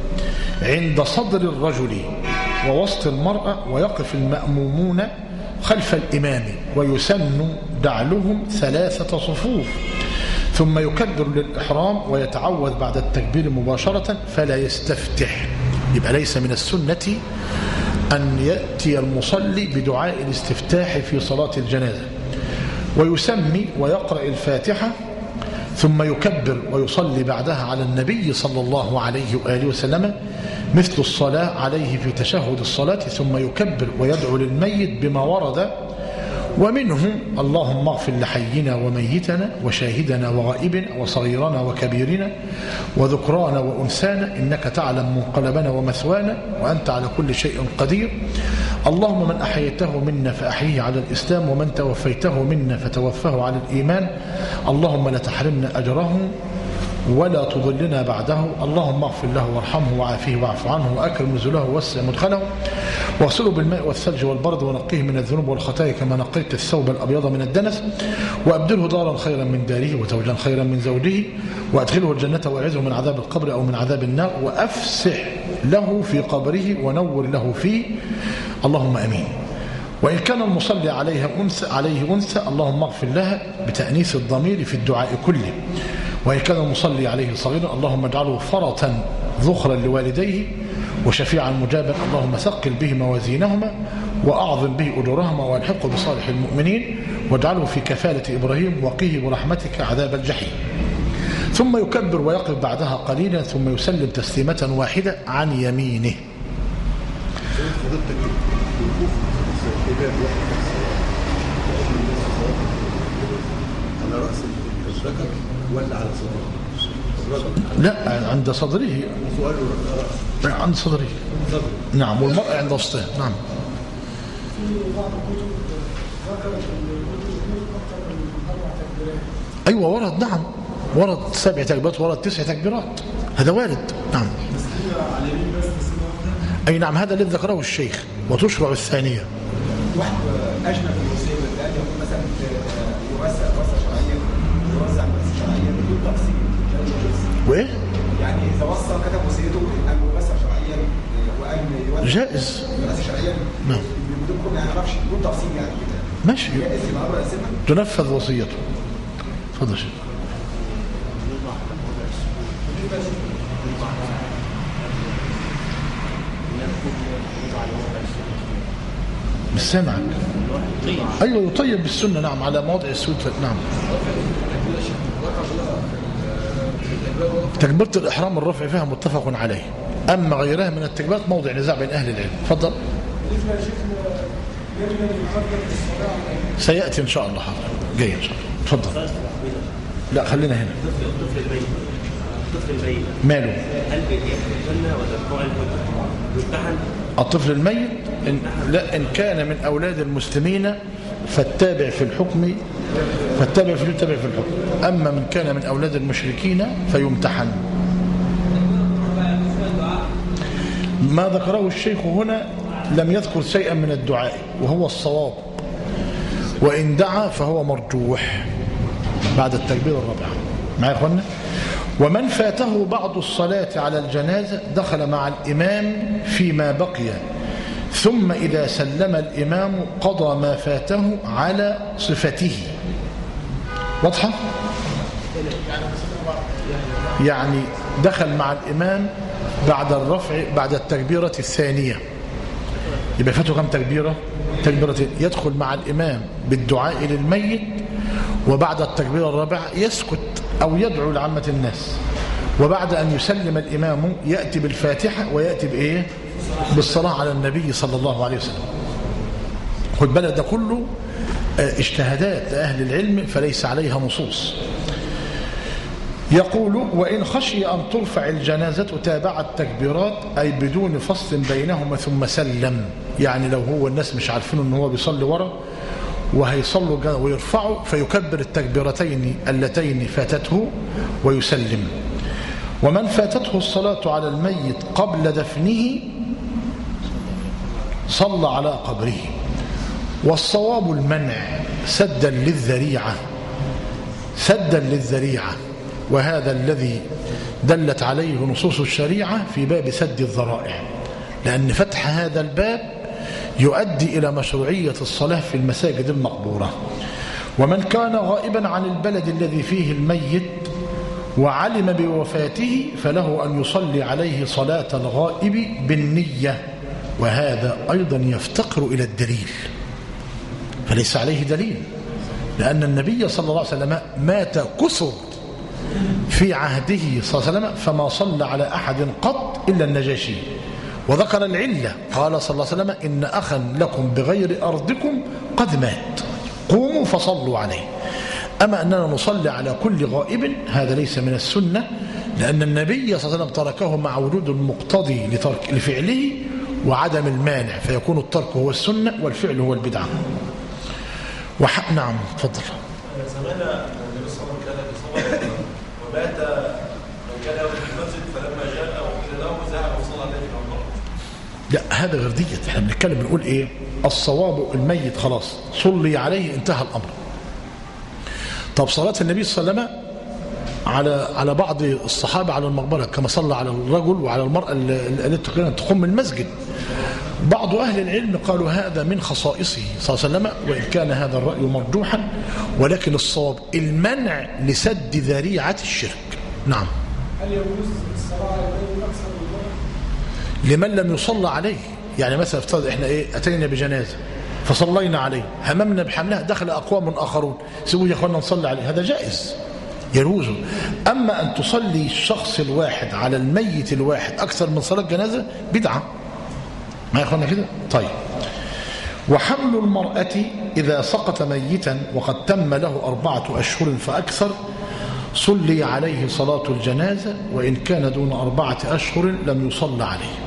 عند صدر الرجل ووسط المرأة، ويقف المأمومون خلف الإمام، ويسن دعلهم ثلاثة صفوف، ثم يكبر للإحرام ويتعوذ بعد التكبير مباشرة فلا يستفتح. يبقى ليس من السنة أن يأتي المصلي بدعاء الاستفتاح في صلاة الجنازة، ويسمي ويقرأ الفاتحة ثم يكبر ويصلي بعدها على النبي صلى الله عليه وآله وسلم مثل الصلاة عليه في تشهد الصلاة، ثم يكبر ويدعو للميت بما ورد، ومنهم اللهم اغفر لحينا وميتنا وشاهدنا وغائبنا وصغيرنا وكبيرنا وذكرانا وأنثانا إنك تعلم منقلبنا ومثوانا وأنت على كل شيء قدير. اللهم من أحييته منا فأحيه على الإسلام، ومن توفيته منا فتوفه على الإيمان. اللهم لا تحرمنا أجره ولا تضلنا بعده. اللهم اغفر له وارحمه وعافيه واعف عنه وأكرم نزله ووسع مدخله، واغسله بالماء والثلج والبرد، ونقيه من الذنوب والخطايا كما نقيت الثوب الأبيض من الدنس، وأبدله دارا خيرا من داره وزوجا خيرا من زوجه، وأدخله الجنة وأعذه من عذاب القبر أو من عذاب النار، وأفسح له في قبره ونور له فيه. اللهم أمين. وإن كان المصلي عليها أنثى عليه أنثى اللهم اغفر لها بتأنيث الضمير في الدعاء كله. وإن كان المصلي عليه صغيرا اللهم اجعله فرطا ذخرا لوالديه وشفيعا مجابا. اللهم ثقل به موازينهما وأعظم به أجورهما، والحقه بصالح المؤمنين، واجعله في كفالة إبراهيم، وقيه برحمتك عذاب الجحيم. ثم يكبر ويقف بعدها قليلا، ثم يسلم تسليمة واحدة عن يمينه. على رأس الذكر ولا على صدره؟ لا، عند صدره. عند صدره. نعم، والمرأة عند وسطها. نعم. أيوة ورد. نعم ورد سبع تكبيرات، ورد تسع تكبيرات، هذا وارد. نعم. أي نعم، هذا الذي ذكره الشيخ. وتشرع الثانية. واحد أجنب من المسلم الآن يقول مثلا يوسع وسع شرعيا، يوسع وسع شرعيا بدون تفصيل. وإيه؟ يعني إذا وصى كتب وصيته أن يوسع شرعيا وأن يوسع جائز. يوسع شرعيا. نعم. بدون ما يعرفش بدون تفصيل يعني كده. ماشي. جائز في الأمر الأسمة. تنفذ وصيته. تفضل شيخ. مش سامعك. ايوه يطيب بالسنه. نعم، على مواضع السجود. نعم. تكبيرة الإحرام الرفع فيها متفق عليه، أما غيرها من التكبيرات موضع نزاع بين أهل العلم. تفضل. سيأتي إن شاء الله. حاضر جاي إن شاء الله. تفضل. لا خلينا هنا. الطفل الميت ماله؟ هل بيدخل الجنة ولا بتوع يمتحن؟ الطفل الميت إن لا إن كان من أولاد المسلمين فالتابع في الحكم فالتابع في التابع في الحكم، أما من كان من أولاد المشركين فيمتحن. ما ذكره الشيخ هنا لم يذكر شيئا من الدعاء وهو الصواب، وإن دعا فهو مرجوح بعد التكبير الرابعة. معي يا أخوانا؟ ومن فاته بعض الصلاة على الجنازة دخل مع الإمام فيما بقي، ثم إذا سلم الإمام قضى ما فاته على صفته. واضحة؟ يعني دخل مع الإمام بعد الرفع بعد التكبيرة الثانية، يبقى فاته كم تكبيرة؟ تكبيرتين. يدخل مع الإمام بالدعاء للميت، وبعد التكبيرة الرابعة يسكت أو يدعو لعامة الناس، وبعد أن يسلم الإمام يأتي بالفاتحة ويأتي بإيه؟ بالصلاة على النبي صلى الله عليه وسلم. خد بالك ده كله اجتهادات لأهل العلم فليس عليها نصوص. يقول وإن خشي أن ترفع الجنازة تابع التكبيرات أي بدون فصل بينهما ثم سلم. يعني لو هو الناس مش عارفين أنه هو بيصلي ورا وهيصلوا ويرفعوا فيكبر التكبيرتين اللتين فاتته ويسلم. ومن فاتته الصلاة على الميت قبل دفنه صلى على قبره. والصواب المنع سدا للذريعة سدا للذريعة وهذا الذي دلت عليه نصوص الشريعة في باب سد الذرائع، لأن فتح هذا الباب يؤدي إلى مشروعية الصلاة في المساجد المقبورة. ومن كان غائبا عن البلد الذي فيه الميت وعلم بوفاته فله أن يصلي عليه صلاة الغائب بالنية، وهذا أيضا يفتقر إلى الدليل، فليس عليه دليل، لأن النبي صلى الله عليه وسلم مات كثر في عهده صلى الله عليه وسلم فما صلى على أحد قط إلا النجاشي، وذكر العلة قال صلى الله عليه وسلم إن أخا لكم بغير أرضكم قد مات قوموا فصلوا عليه. أما أننا نصلي على كل غائب هذا ليس من السنة، لأن النبي صلى الله عليه وسلم تركه مع وجود المقتضي لترك لفعله وعدم المانع، فيكون الترك هو السنة والفعل هو البدعة. وح... نعم تفضل. زمان النبي صلى الله عليه وسلم كان بيصلي وبات من كان في المسجد فلما جاء وقيل له ذهب وصلى عليه في المقبرة. لا هذا غير ديت، احنا بنتكلم بنقول ايه؟ الصواب الميت خلاص صلي عليه انتهى الامر. طب صلاة النبي صلى الله عليه وسلم على على بعض الصحابة على المقبرة كما صلى على الرجل وعلى المرأة التي تقوم المسجد، بعض أهل العلم قالوا هذا من خصائصه صلى الله عليه وسلم، وإن كان هذا الرأي مرجوحا، ولكن الصواب المنع لسد ذريعة الشرك. نعم. هل يجوز الصلاة على الميت أكثر من مرة؟ لمن لم يصلى عليه، يعني مثلا افترض احنا ايه أتينا بجنازة فصلينا عليه هممنا بحملها دخل أقوام آخرون سيبوا يا أخوانا نصلي عليه، هذا جائز يجوز. أما أن تصلي الشخص الواحد على الميت الواحد أكثر من صلاة جنازة بدعة، ما يا أخوانا كده. طيب. وحمل المرأة إذا سقط ميتا وقد تم له أربعة أشهر فأكثر صلي عليه صلاة الجنازة، وإن كان دون أربعة أشهر لم يصلى عليه.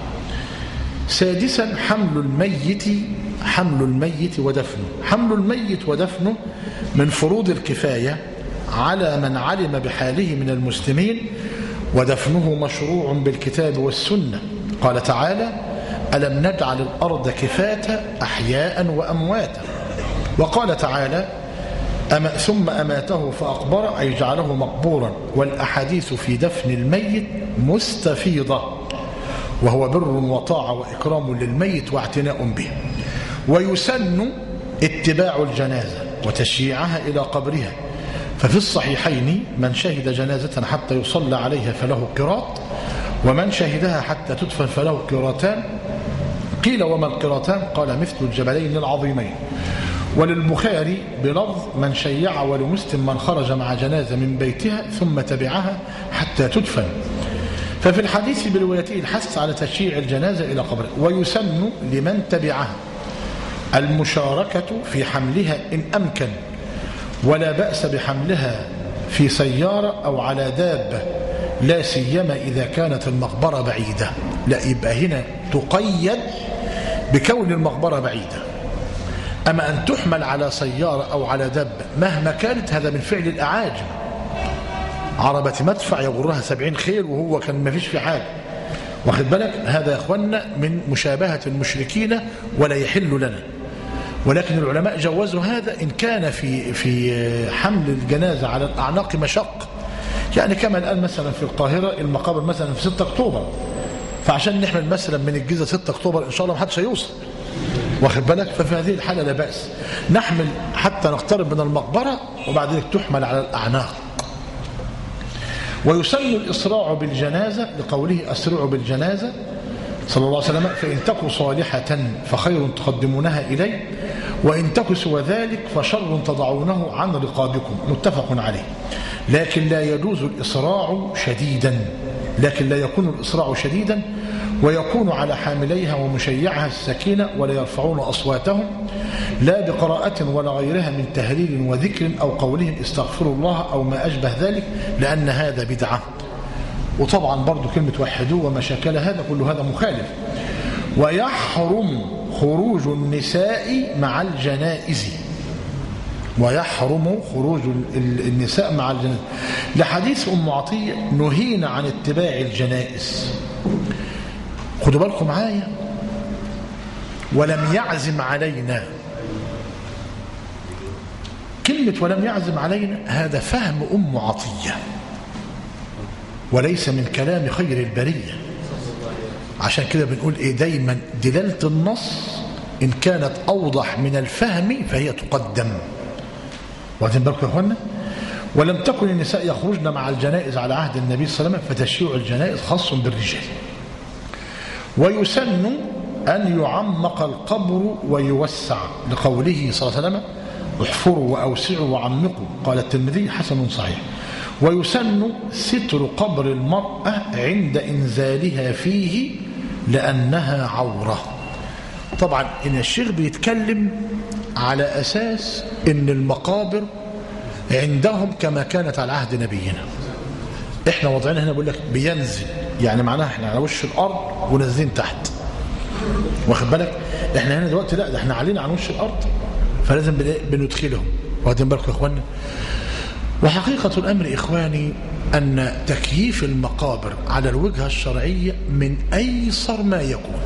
سادسا حمل الميت حمل الميت ودفنه. حمل الميت ودفنه من فروض الكفاية على من علم بحاله من المسلمين، ودفنه مشروع بالكتاب والسنة. قال تعالى ألم نجعل الأرض كفاة أحياء وأمواتا. وقال تعالى أما ثم أماته فأقبر أي جعله مقبورا. والأحاديث في دفن الميت مستفيضة، وهو بر وطاعة وإكرام للميت واعتناء به. ويسن اتباع الجنازة وتشييعها إلى قبرها، ففي الصحيحين من شهد جنازة حتى يصلى عليها فله قراط، ومن شهدها حتى تدفن فله قراطان. قيل وما القراطان؟ قال مثل الجبلين العظيمين. وللبخاري بلفظ من شيع، ولمسلم من خرج مع جنازة من بيتها ثم تبعها حتى تدفن. ففي الحديث بروايته الحث على تشييع الجنازة إلى قبره. ويسن لمن تبعها المشاركة في حملها إن أمكن، ولا بأس بحملها في سيارة أو على دابة، لا سيما إذا كانت المقبرة بعيدة. لا يبقى هنا تقيد بكون المقبرة بعيدة. أما أن تحمل على سيارة أو على دابة مهما كانت هذا من فعل الأعاجم، عربة مدفع يغرها سبعين خيل وهو كان ما فيش في حاجة، واخد بالك؟ هذا يا أخوانا من مشابهة المشركين ولا يحل لنا. ولكن العلماء جوزوا هذا إن كان في في حمل الجنازة على الأعناق مشق، يعني كما الآن مثلا في القاهرة المقابر مثلا في ستة أكتوبر، فعشان نحمل مثلا من الجيزة ستة أكتوبر إن شاء الله ما حدش هيوصل، واخد بالك؟ ففي هذه الحالة لا بأس نحمل حتى نقترب من المقبرة وبعد ذلك تحمل على الأعناق. ويسن الإسراع بالجنازة لقوله أسرعوا بالجنازة صلى الله عليه وسلم، فإن تكن صالحة فخير تقدمونها إليه، وإن تكن سوى ذلك فشر تضعونه عن رقابكم. متفق عليه. لكن لا يجوز الإسراع شديدا، لكن لا يكون الإسراع شديدا، ويكون على حامليها ومشيعها السكينة، ولا يرفعون أصواتهم لا بقراءة ولا غيرها من تهليل وذكر أو قولهم استغفروا الله أو ما أشبه ذلك، لأن هذا بدعة. وطبعا برضو كلمة وحدوه وما شاكل هذا كل هذا مخالف. ويحرم خروج النساء مع الجنائز، ويحرم خروج النساء مع الجنائز لحديث أم عطية نهينا عن اتباع الجنائز. خدوا بالكم معايا، ولم يعزم علينا. كلمة ولم يعزم علينا هذا فهم أم عطية وليس من كلام خير البرية. عشان كده بنقول إيه دايما دلالة النص إن كانت أوضح من الفهم فهي تقدم. واخدين بالكم يا اخوانا؟ ولم تكن النساء يخرجن مع الجنائز على عهد النبي صلى الله عليه وسلم، فتشييع الجنائز خاص بالرجال. ويسن أن يعمق القبر ويوسع لقوله صلى الله عليه وسلم احفروا وأوسعوا وعمقوا، قال الترمذي حسن صحيح. ويسن ستر قبر المرأة عند إنزالها فيه لأنها عورة. طبعا إن الشيخ بيتكلم على أساس إن المقابر عندهم كما كانت على عهد نبينا. إحنا وضعنا هنا بقول لك بينزل، يعني معناها إحنا على وش الأرض ونازلين تحت، واخد بالك؟ إحنا هنا دلوقتي لا، ده إحنا علينا عن وش الأرض، فلازم بندخلهم. واخدين بالكم يا إخواننا؟ وحقيقة الأمر إخواني أن تكييف المقابر على الوجهة الشرعية من أيسر ما يكون،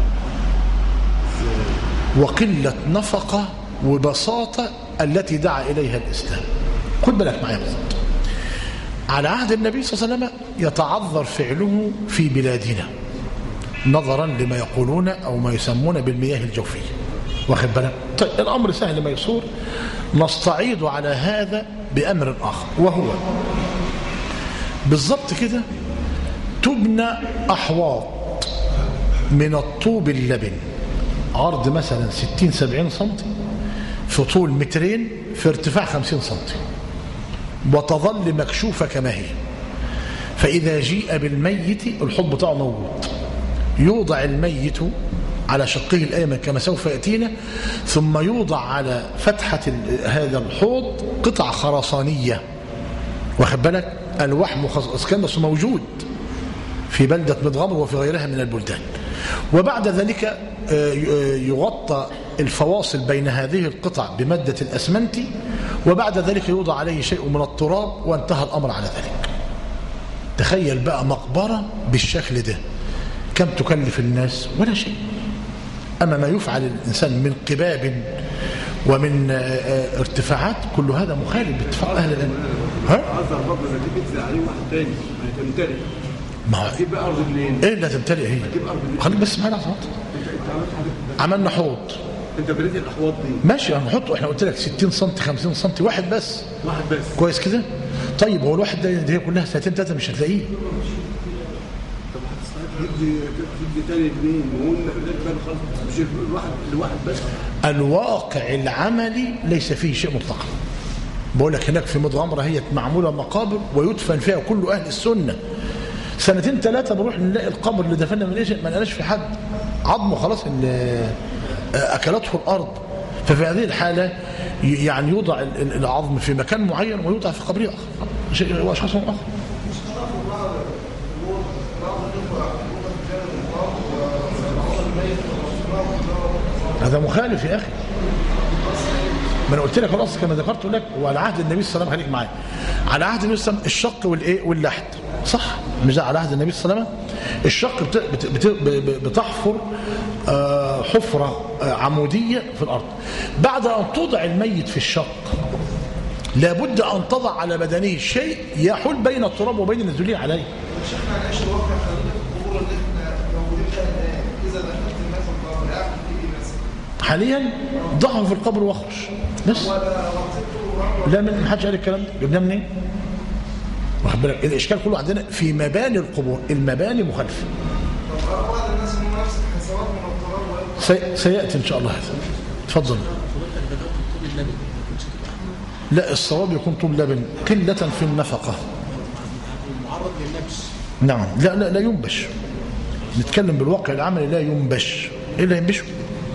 وقلة نفقة وبساطة التي دعا إليها الإسلام. خد بالك معايا بالضبط. على عهد النبي صلى الله عليه وسلم يتعذر فعله في بلادنا نظرا لما يقولون أو ما يسمون بالمياه الجوفية، واخد بالك؟ طيب الأمر سهل ميسور، نستعيد على هذا بأمر آخر، وهو بالضبط كده تبنى أحواض من الطوب اللبن عرض مثلا ستين سبعين سنتي، في طول مترين، في ارتفاع خمسين سنتي، وتظل مكشوفة كما هي. فإذا جيء بالميت الحوض بتاعه موجود، يوضع الميت على شقه الأيمن كما سوف يأتينا، ثم يوضع على فتحة هذا الحوض قطع خرسانية، واخد بالك؟ الوحم وخرسانية موجود في بلدة مدغمر وفي غيرها من البلدان. وبعد ذلك يغطى الفواصل بين هذه القطع بمادة الأسمنت، وبعد ذلك يوضع عليه شيء من التراب، وانتهى الأمر على ذلك. تخيل بقى مقبرة بالشكل ده، كم تكلف الناس؟ ولا شيء. أما ما يفعل الإنسان من قباب ومن ارتفاعات كل هذا مخالف باتفاق أهل العلم. ها؟ عذر برضه لما تيجي تنزل عليه واحد تاني ما تمتلئ. ما هو هتجيب بقى أرض منين؟ إيه اللي هتمتلئ هي؟ خليك بس معانا لحظات. عملنا حوض. أنت بنيت الأحواض دي. ماشي هنحطه، إحنا قلت لك ستين سنتي خمسين سنتي، واحد بس. واحد بس. كويس كده؟ طيب هو الواحد ده دي كلها سنتين ثلاثة مش هتلاقيه. طب هتجيب تجيب تاني منين؟ وقلنا بالنسبة خالص مش الواحد الواحد بس. الواقع العملي ليس فيه شيء مطلقا. بقول لك هناك في مدغمرة هي معمولة مقابر ويدفن فيها كل أهل السنة. سنتين ثلاثة بروح نلاقي القبر اللي دفننا من ايش ما لقناش في حد، عظمه خلاص اللي أكلته الأرض. ففي هذه الحالة يعني يوضع العظم في مكان معين ويوضع في قبر آخر وأشخاص آخر. هذا مخالف يا أخي. ما انا قلت لك خلاص كما ذكرت لك، وعلى عهد النبي صلى الله عليه وسلم، خليك معايا، على عهد النبي صلى الله عليه وسلم الشق والايه واللحد، صح؟ مش على عهد النبي صلى الله عليه وسلم الشق بت... بت... بت... بتحفر آه حفره آه عموديه في الارض. بعد ان توضع الميت في الشق لابد ان تضع على بدنه شيء يحول بين التراب وبين النزولين عليه. شيخنا انا عايش الواقع حضرتك القبور اللي احنا موجودين فيها الان، اذا دخلت الناس القبر قاعد في مثلا حاليا ضعه في القبر واخرج بس. لا من حدش قال الكلام ده، جبناه منين؟ واخد بالك؟ الاشكال كله عندنا في مباني القبور، المباني مخالفه. طب بعض الناس هم نفس الحسابات من التراب سي... سياتي ان شاء الله هذا. اتفضل. لا الصواب يكون طول لبن قله في النفقه. معرض للنفس. نعم. لا لا لا ينبش، نتكلم بالواقع العملي. لا ينبش. ايه اللي ينبشه؟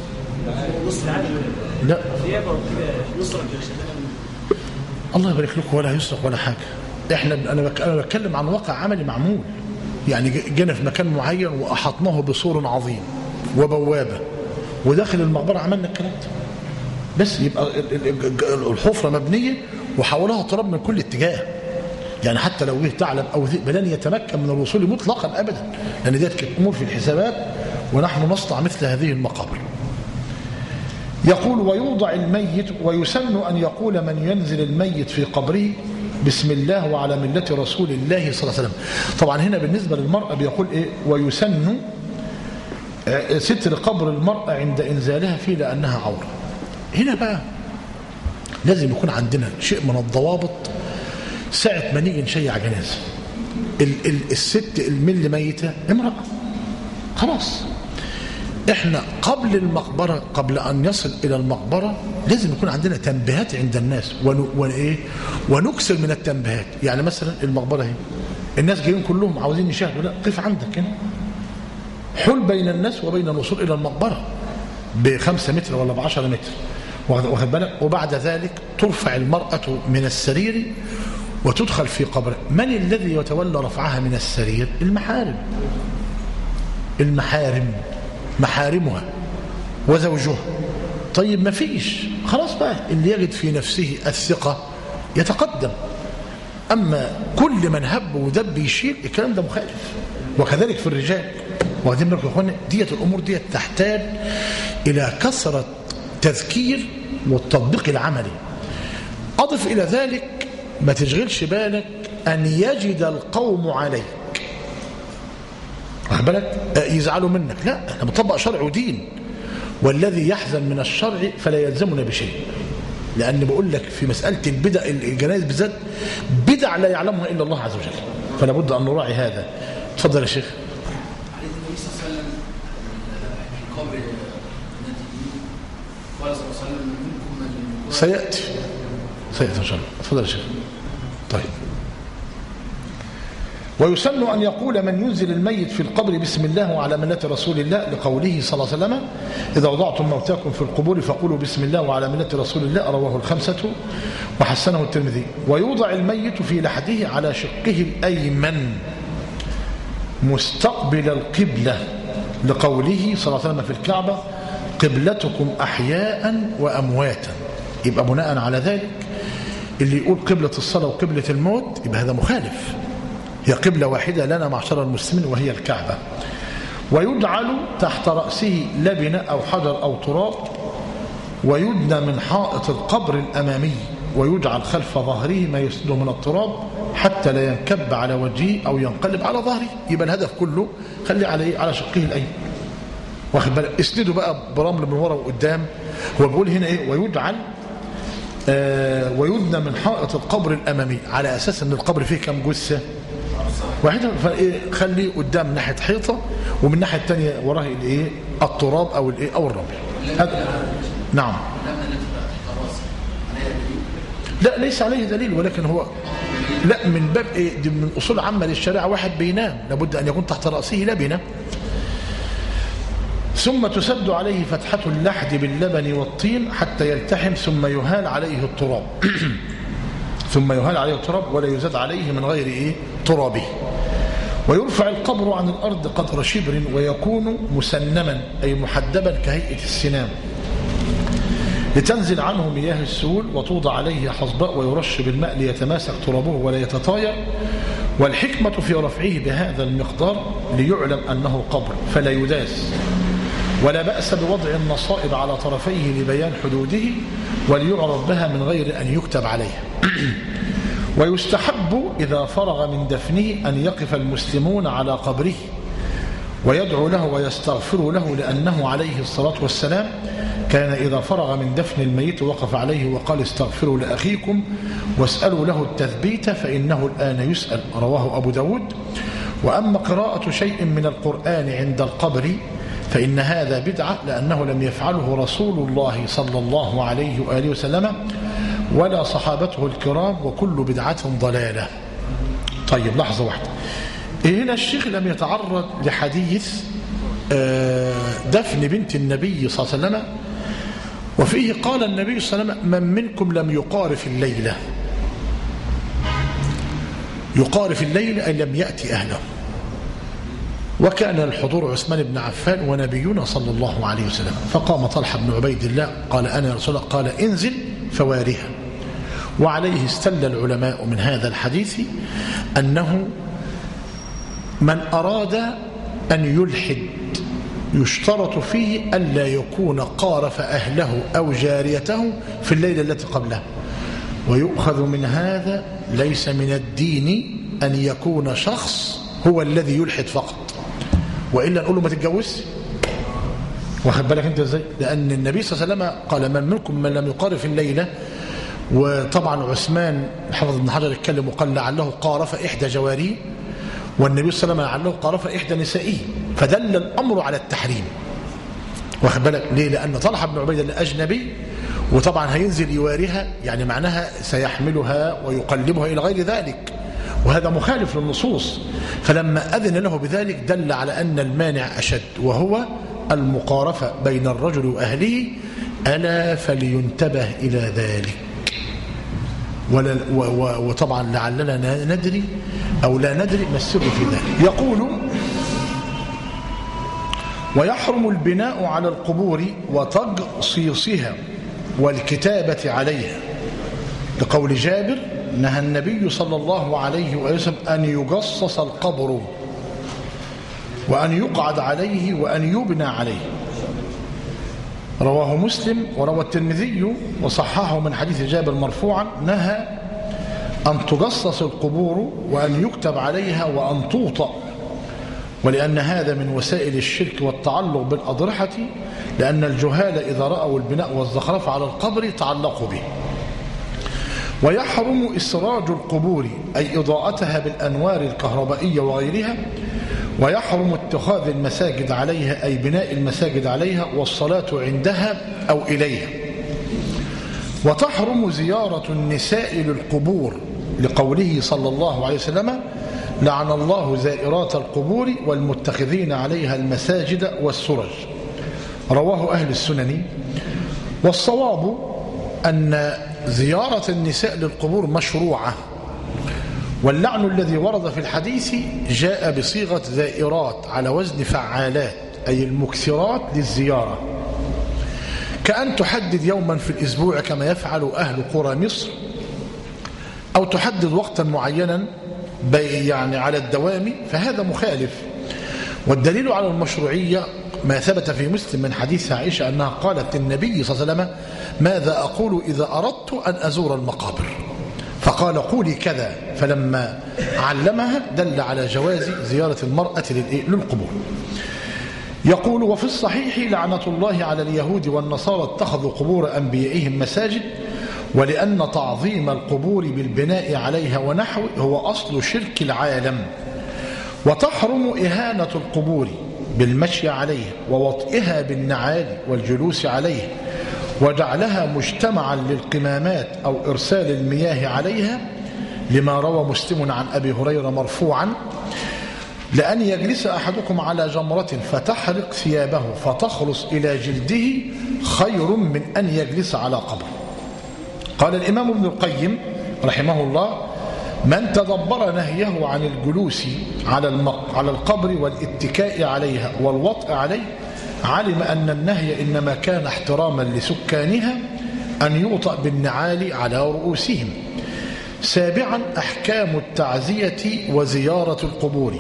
لا الله يبارك لكم، ولا يسرق ولا حاجه. احنا انا انا بتكلم عن واقع عملي معمول، يعني جينا في مكان معين واحطناه بسور عظيم وبوابه، وداخل المقبره عملنا الكلام ده بس. يبقى الحفره مبنيه وحولها تراب من كل اتجاه، يعني حتى لو جه ثعلب او ذئب لن يتمكن من الوصول مطلقا ابدا، لان ديت كانت امور في الحسابات، ونحن نصنع مثل هذه المقابر. يقول ويوضع الميت، ويسن أن يقول من ينزل الميت في قبره بسم الله وعلى ملة رسول الله صلى الله عليه وسلم. طبعا هنا بالنسبة للمرأة بيقول إيه؟ ويسن ستر قبر المرأة عند إنزالها فيه لأنها عورة. هنا بقى لازم يكون عندنا شيء من الضوابط ساعة ما نيجي نشيع جنازة. الست المل ميتة امرأة خلاص، احنا قبل المقبرة، قبل ان يصل الى المقبرة لازم يكون عندنا تنبيهات عند الناس، وايه ونكسر من التنبيهات. يعني مثلا المقبرة هي الناس جايين كلهم عاوزين يشاهدوا، لا قف عندك هنا، حل بين الناس وبين الوصول الى المقبرة بخمسة متر ولا بعشرة متر، واخد بالك. وبعد ذلك ترفع المرأة من السرير وتدخل في قبر. من الذي يتولى رفعها من السرير؟ المحارم. المحارم محارمها وزوجها. طيب ما فيش، خلاص بقى اللي يجد في نفسه الثقة يتقدم. أما كل من هب ودب يشيل، الكلام ده مخالف. وكذلك في الرجال. واخدين بالكم يا اخوانا، ديت الأمور ديت تحتاج إلى كثرة تذكير والتطبيق العملي. أضف إلى ذلك ما تشغلش بالك أن يجد القوم عليك، واخد بالك، يزعلوا منك. لا، احنا بنطبق شرع ودين، والذي يحزن من الشرع فلا يلزمنا بشيء. لأن بقول لك في مسألة البدع، الجنائز بالذات بدع لا يعلمها إلا الله عز وجل، فلا بد أن نراعي هذا. تفضل يا شيخ. حديث النبي صلى الله عليه وسلم في قبر قال صلى الله عليه وسلم منكم من سيأتي سيأتي إن شاء الله. تفضل يا شيخ. طيب. ويسن أن يقول من ينزل الميت في القبر بسم الله وعلى ملة رسول الله، لقوله صلى الله عليه وسلم إذا وضعتم موتاكم في القبور فقولوا بسم الله وعلى ملة رسول الله، رواه الخمسة وحسنه الترمذي. ويوضع الميت في لحده على شقه الأيمن مستقبل القبلة، لقوله صلى الله عليه وسلم في الكعبة قبلتكم أحياء وأمواتا. يبقى بناء على ذلك اللي يقول قبلة الصلاة وقبلة الموت يبقى هذا مخالف. هي قبلة واحدة لنا معشر المسلمين وهي الكعبة. ويجعل تحت رأسه لبنة أو حجر أو تراب، ويدنى من حائط القبر الأمامي، ويجعل خلف ظهره ما يسده من التراب حتى لا ينكب على وجهه أو ينقلب على ظهره. يبقى الهدف كله خلي عليه على شقه الأيمن، واخد بالك، اسنده بقى برمل من ورا وقدام. هو بيقول هنا ايه؟ ويجعل آه ويدنى من حائط القبر الأمامي، على أساس أن القبر فيه كم جثة؟ واحدة. فخليه قدام ناحية حيطة، ومن الناحية الثانية وراه الايه؟ التراب أو الايه؟ أو الرمل. نعم. لا ليس عليه دليل، ولكن هو لا من باب ايه؟ دي من أصول عامة للشريعة. واحد بينام لابد أن يكون تحت رأسه لبنة، ثم تسد عليه فتحة اللحد باللبن والطين حتى يلتحم، ثم يهال عليه التراب ثم يهال عليه التراب ولا يزاد عليه من غير إيه؟ ترابه. ويرفع القبر عن الأرض قدر شبر، ويكون مسنما أي محدبا كهيئة السنام، لتنزل عنه مياه السهول، وتوضع عليه حصباء ويرش بالماء ليتماسك ترابه ولا يتطاير. والحكمة في رفعه بهذا المقدار ليعلم أنه قبر فلا يداس، ولا بأس بوضع النصائب على طرفيه لبيان حدوده، وليعرض بها من غير أن يكتب عليه. ويستحب إذا فرغ من دفنه أن يقف المسلمون على قبره ويدعو له ويستغفر له، لأنه عليه الصلاة والسلام كان إذا فرغ من دفن الميت وقف عليه وقال استغفروا لأخيكم واسألوا له التثبيت فإنه الآن يسأل، رواه أبو داود. وأما قراءة شيء من القرآن عند القبر فإن هذا بدعة، لأنه لم يفعله رسول الله صلى الله عليه وآله وسلم ولا صحابته الكرام، وكل بدعة ضلالة. طيب لحظة واحدة، هنا الشيخ لم يتعرض لحديث دفن بنت النبي صلى الله عليه وسلم، وفيه قال النبي صلى الله عليه وسلم: من منكم لم يقارف الليلة. يقارف الليلة أي لم يأتي أهله. وكان الحضور عثمان بن عفان ونبينا صلى الله عليه وسلم، فقام طلحة بن عبيد الله قال: أنا يا رسول الله. قال: انزل فوارها. وعليه استدل العلماء من هذا الحديث أنه من أراد أن يلحد يشترط فيه ألا يكون قارف أهله أو جاريته في الليلة التي قبلها. ويؤخذ من هذا ليس من الدين أن يكون شخص هو الذي يلحد فقط، وإلا نقول له ما تتجوزش. واخد بالك انت ازاي؟ لأن النبي صلى الله عليه وسلم قال: من منكم من لم يقارف الليلة. وطبعا عثمان حفظ بن حجر اتكلم وقال: لعله قارف إحدى جواريه، والنبي صلى الله عليه وسلم لعله قارف إحدى نسائه، فدل الأمر على التحريم. واخد بالك ليه؟ لأن طلحة بن عبيد الله أجنبي، وطبعا هينزل يواريها، يعني معناها سيحملها ويقلبها إلى غير ذلك، وهذا مخالف للنصوص. فلما أذن له بذلك دل على أن المانع أشد، وهو المقارفة بين الرجل وأهله. ألا فلينتبه إلى ذلك. وطبعا لعلنا ندري أو لا ندري ما السر في ذلك. يقول: ويحرم البناء على القبور وتقصيصها والكتابة عليها، لقول جابر: نهى النبي صلى الله عليه وسلم أن يجصص القبر وأن يقعد عليه وأن يبنى عليه. رواه مسلم وروى الترمذي وصححه من حديث جابر مرفوعا: نهى أن تجصص القبور وأن يكتب عليها وأن توطأ، ولأن هذا من وسائل الشرك والتعلق بالأضرحة، لأن الجهال إذا رأوا البناء والزخرف على القبر تعلقوا به. ويحرم إسراج القبور أي إضاءتها بالأنوار الكهربائية وغيرها. ويحرم اتخاذ المساجد عليها أي بناء المساجد عليها والصلاة عندها أو إليها. وتحرم زيارة النساء للقبور، لقوله صلى الله عليه وسلم: لعن الله زائرات القبور والمتخذين عليها المساجد والسرج. رواه أهل السنن. والصواب أن زيارة النساء للقبور مشروعة، واللعن الذي ورد في الحديث جاء بصيغة زائرات على وزن فعالات، أي المكثرات للزيارة، كأن تحدد يوما في الأسبوع كما يفعل أهل قرى مصر، أو تحدد وقتا معينا يعني على الدوام، فهذا مخالف. والدليل على المشروعية ما ثبت في مسلم من حديث عائشة أنها قالت للنبي صلى الله عليه وسلم: ماذا أقول إذا أردت أن أزور المقابر؟ فقال: قولي كذا. فلما علمها دل على جواز زيارة المرأة للقبور. يقول: وفي الصحيح: لعنة الله على اليهود والنصارى اتخذوا قبور أنبيائهم مساجد، ولأن تعظيم القبور بالبناء عليها ونحو هو أصل شرك العالم. وتحرم إهانة القبور بالمشي عليها ووطئها بالنعال والجلوس عليها وجعلها مجتمعا للقمامات أو إرسال المياه عليها، لما روى مسلم عن أبي هريرة مرفوعا: لأن يجلس أحدكم على جمرة فتحرق ثيابه فتخلص إلى جلده خير من أن يجلس على قبر. قال الإمام ابن القيم رحمه الله: من تدبر نهيه عن الجلوس على على القبر والاتكاء عليها والوطء عليه علم أن النهي إنما كان احتراما لسكانها أن يوطأ بالنعال على رؤوسهم. سابعا: أحكام التعزية وزيارة القبور.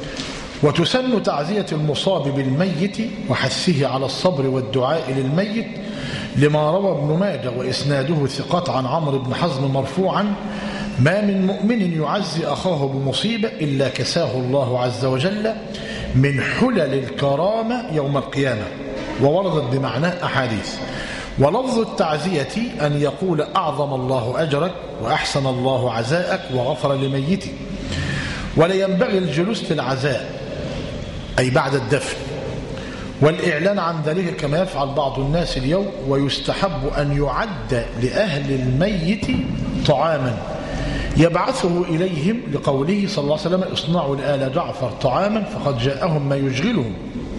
وتسن تعزية المصاب بالميت وحثه على الصبر والدعاء للميت، لما روى ابن ماجه وإسناده ثقات عن عمرو بن حزم مرفوعا: ما من مؤمن يعزي أخاه بمصيبة إلا كساه الله عز وجل من حلل الكرامة يوم القيامة. ووردت بمعنى أحاديث. ولفظ التعزية أن يقول: أعظم الله أجرك وأحسن الله عزاءك وغفر لميتك. ولا ينبغي الجلوس للعزاء أي بعد الدفن، والإعلان عن ذلك كما يفعل بعض الناس اليوم. ويستحب أن يعد لأهل الميت طعاما يبعثه إليهم لقوله صلى الله عليه وسلم اصنعوا لآل جعفر طعاما فقد جاءهم ما يشغلهم،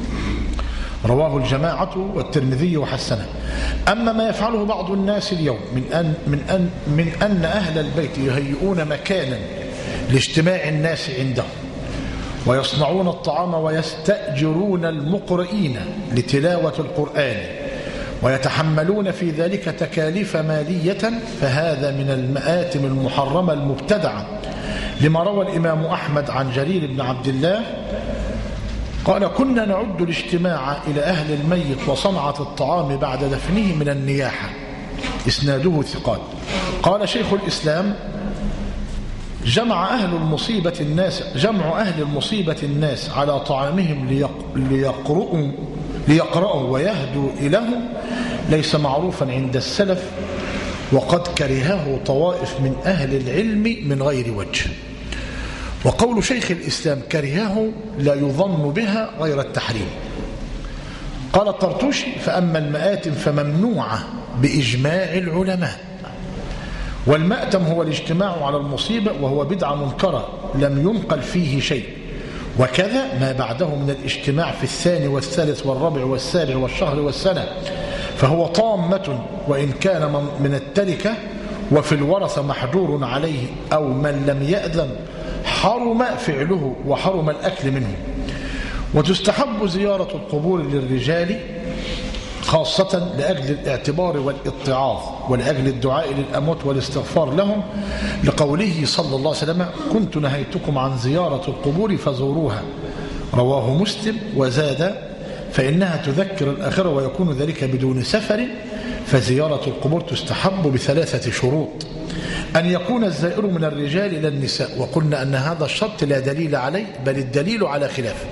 رواه الجماعة والترمذي وحسنه. أما ما يفعله بعض الناس اليوم من أن, من أن, من أن أهل البيت يهيئون مكانا لاجتماع الناس عندهم ويصنعون الطعام ويستأجرون المقرئين لتلاوة القرآن ويتحملون في ذلك تكاليف مالية، فهذا من المآتم المحرمة المبتدعة، لما روى الإمام أحمد عن جرير بن عبد الله قال كنا نعد الاجتماع إلى أهل الميت وصنعة الطعام بعد دفنه من النياحة. إسناده ثقات. قال شيخ الإسلام جمع أهل المصيبة الناس جمع أهل المصيبة الناس على طعامهم ليقرؤوا ليقرأوا ويهدوا إليهم ليس معروفا عند السلف، وقد كرهه طوائف من أهل العلم من غير وجه. وقول شيخ الإسلام كرهه لا يظن بها غير التحريم. قال الطرطوشي فأما المآتم فممنوعة بإجماع العلماء، والمأتم هو الاجتماع على المصيبة وهو بدعة منكرة لم ينقل فيه شيء، وكذا ما بعده من الاجتماع في الثاني والثالث والرابع والسابع والشهر والسنة، فهو طامة وإن كان من التركة، وفي الورثة محجور عليه أو من لم يأذن حرم فعله وحرم الأكل منه. وتستحب زيارة القبور للرجال خاصة لأجل الاعتبار والاتعاظ ولأجل الدعاء للأموات والاستغفار لهم، لقوله صلى الله عليه وسلم كنت نهيتكم عن زيارة القبور فزوروها، رواه مسلم. وزاد فإنها تذكر الآخرة ويكون ذلك بدون سفر، فزيارة القبور تستحب بثلاثة شروط: أن يكون الزائر من الرجال إلى النساء، وقلنا أن هذا الشرط لا دليل عليه بل الدليل على خلافه،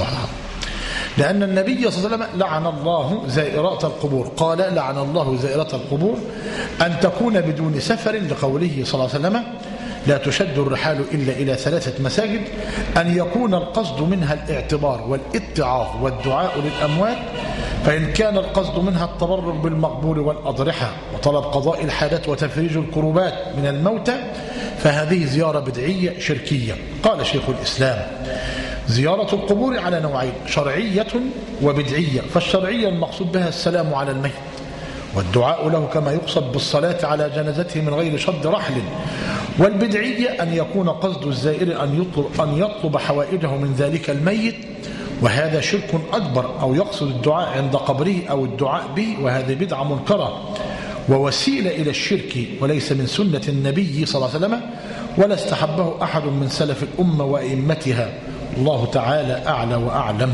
لأن النبي صلى الله عليه وسلم لعن الله زائرات القبور، قال لعن الله زائرات القبور. أن تكون بدون سفر لقوله صلى الله عليه وسلم لا تشد الرحال إلا إلى ثلاثة مساجد. أن يكون القصد منها الاعتبار والاتعاظ والدعاء للأموات، فإن كان القصد منها التبرك بالمقبور والأضرحة وطلب قضاء الحاجات وتفريج الكروبات من الموتى، فهذه زيارة بدعية شركية. قال شيخ الإسلام زيارة القبور على نوعين: شرعية وبدعية. فالشرعية المقصود بها السلام على الميت والدعاء له كما يقصد بالصلاة على جنازته من غير شد رحل. والبدعية أن يكون قصد الزائر أن يطلب, أن يطلب حوائجه من ذلك الميت، وهذا شرك أكبر، أو يقصد الدعاء عند قبره أو الدعاء به، وهذه بدعة منكرة ووسيلة إلى الشرك، وليس من سنة النبي صلى الله عليه وسلم ولا استحبه أحد من سلف الأمة وأئمتها. الله تعالى أعلى وأعلم.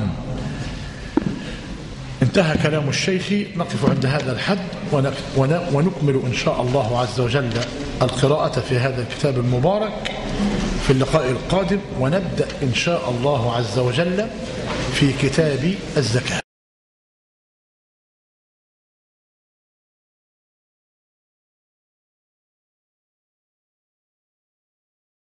انتهى كلام الشيخ، نقف عند هذا الحد ونكمل إن شاء الله عز وجل القراءة في هذا الكتاب المبارك في اللقاء القادم، ونبدأ إن شاء الله عز وجل في كتاب الزكاة.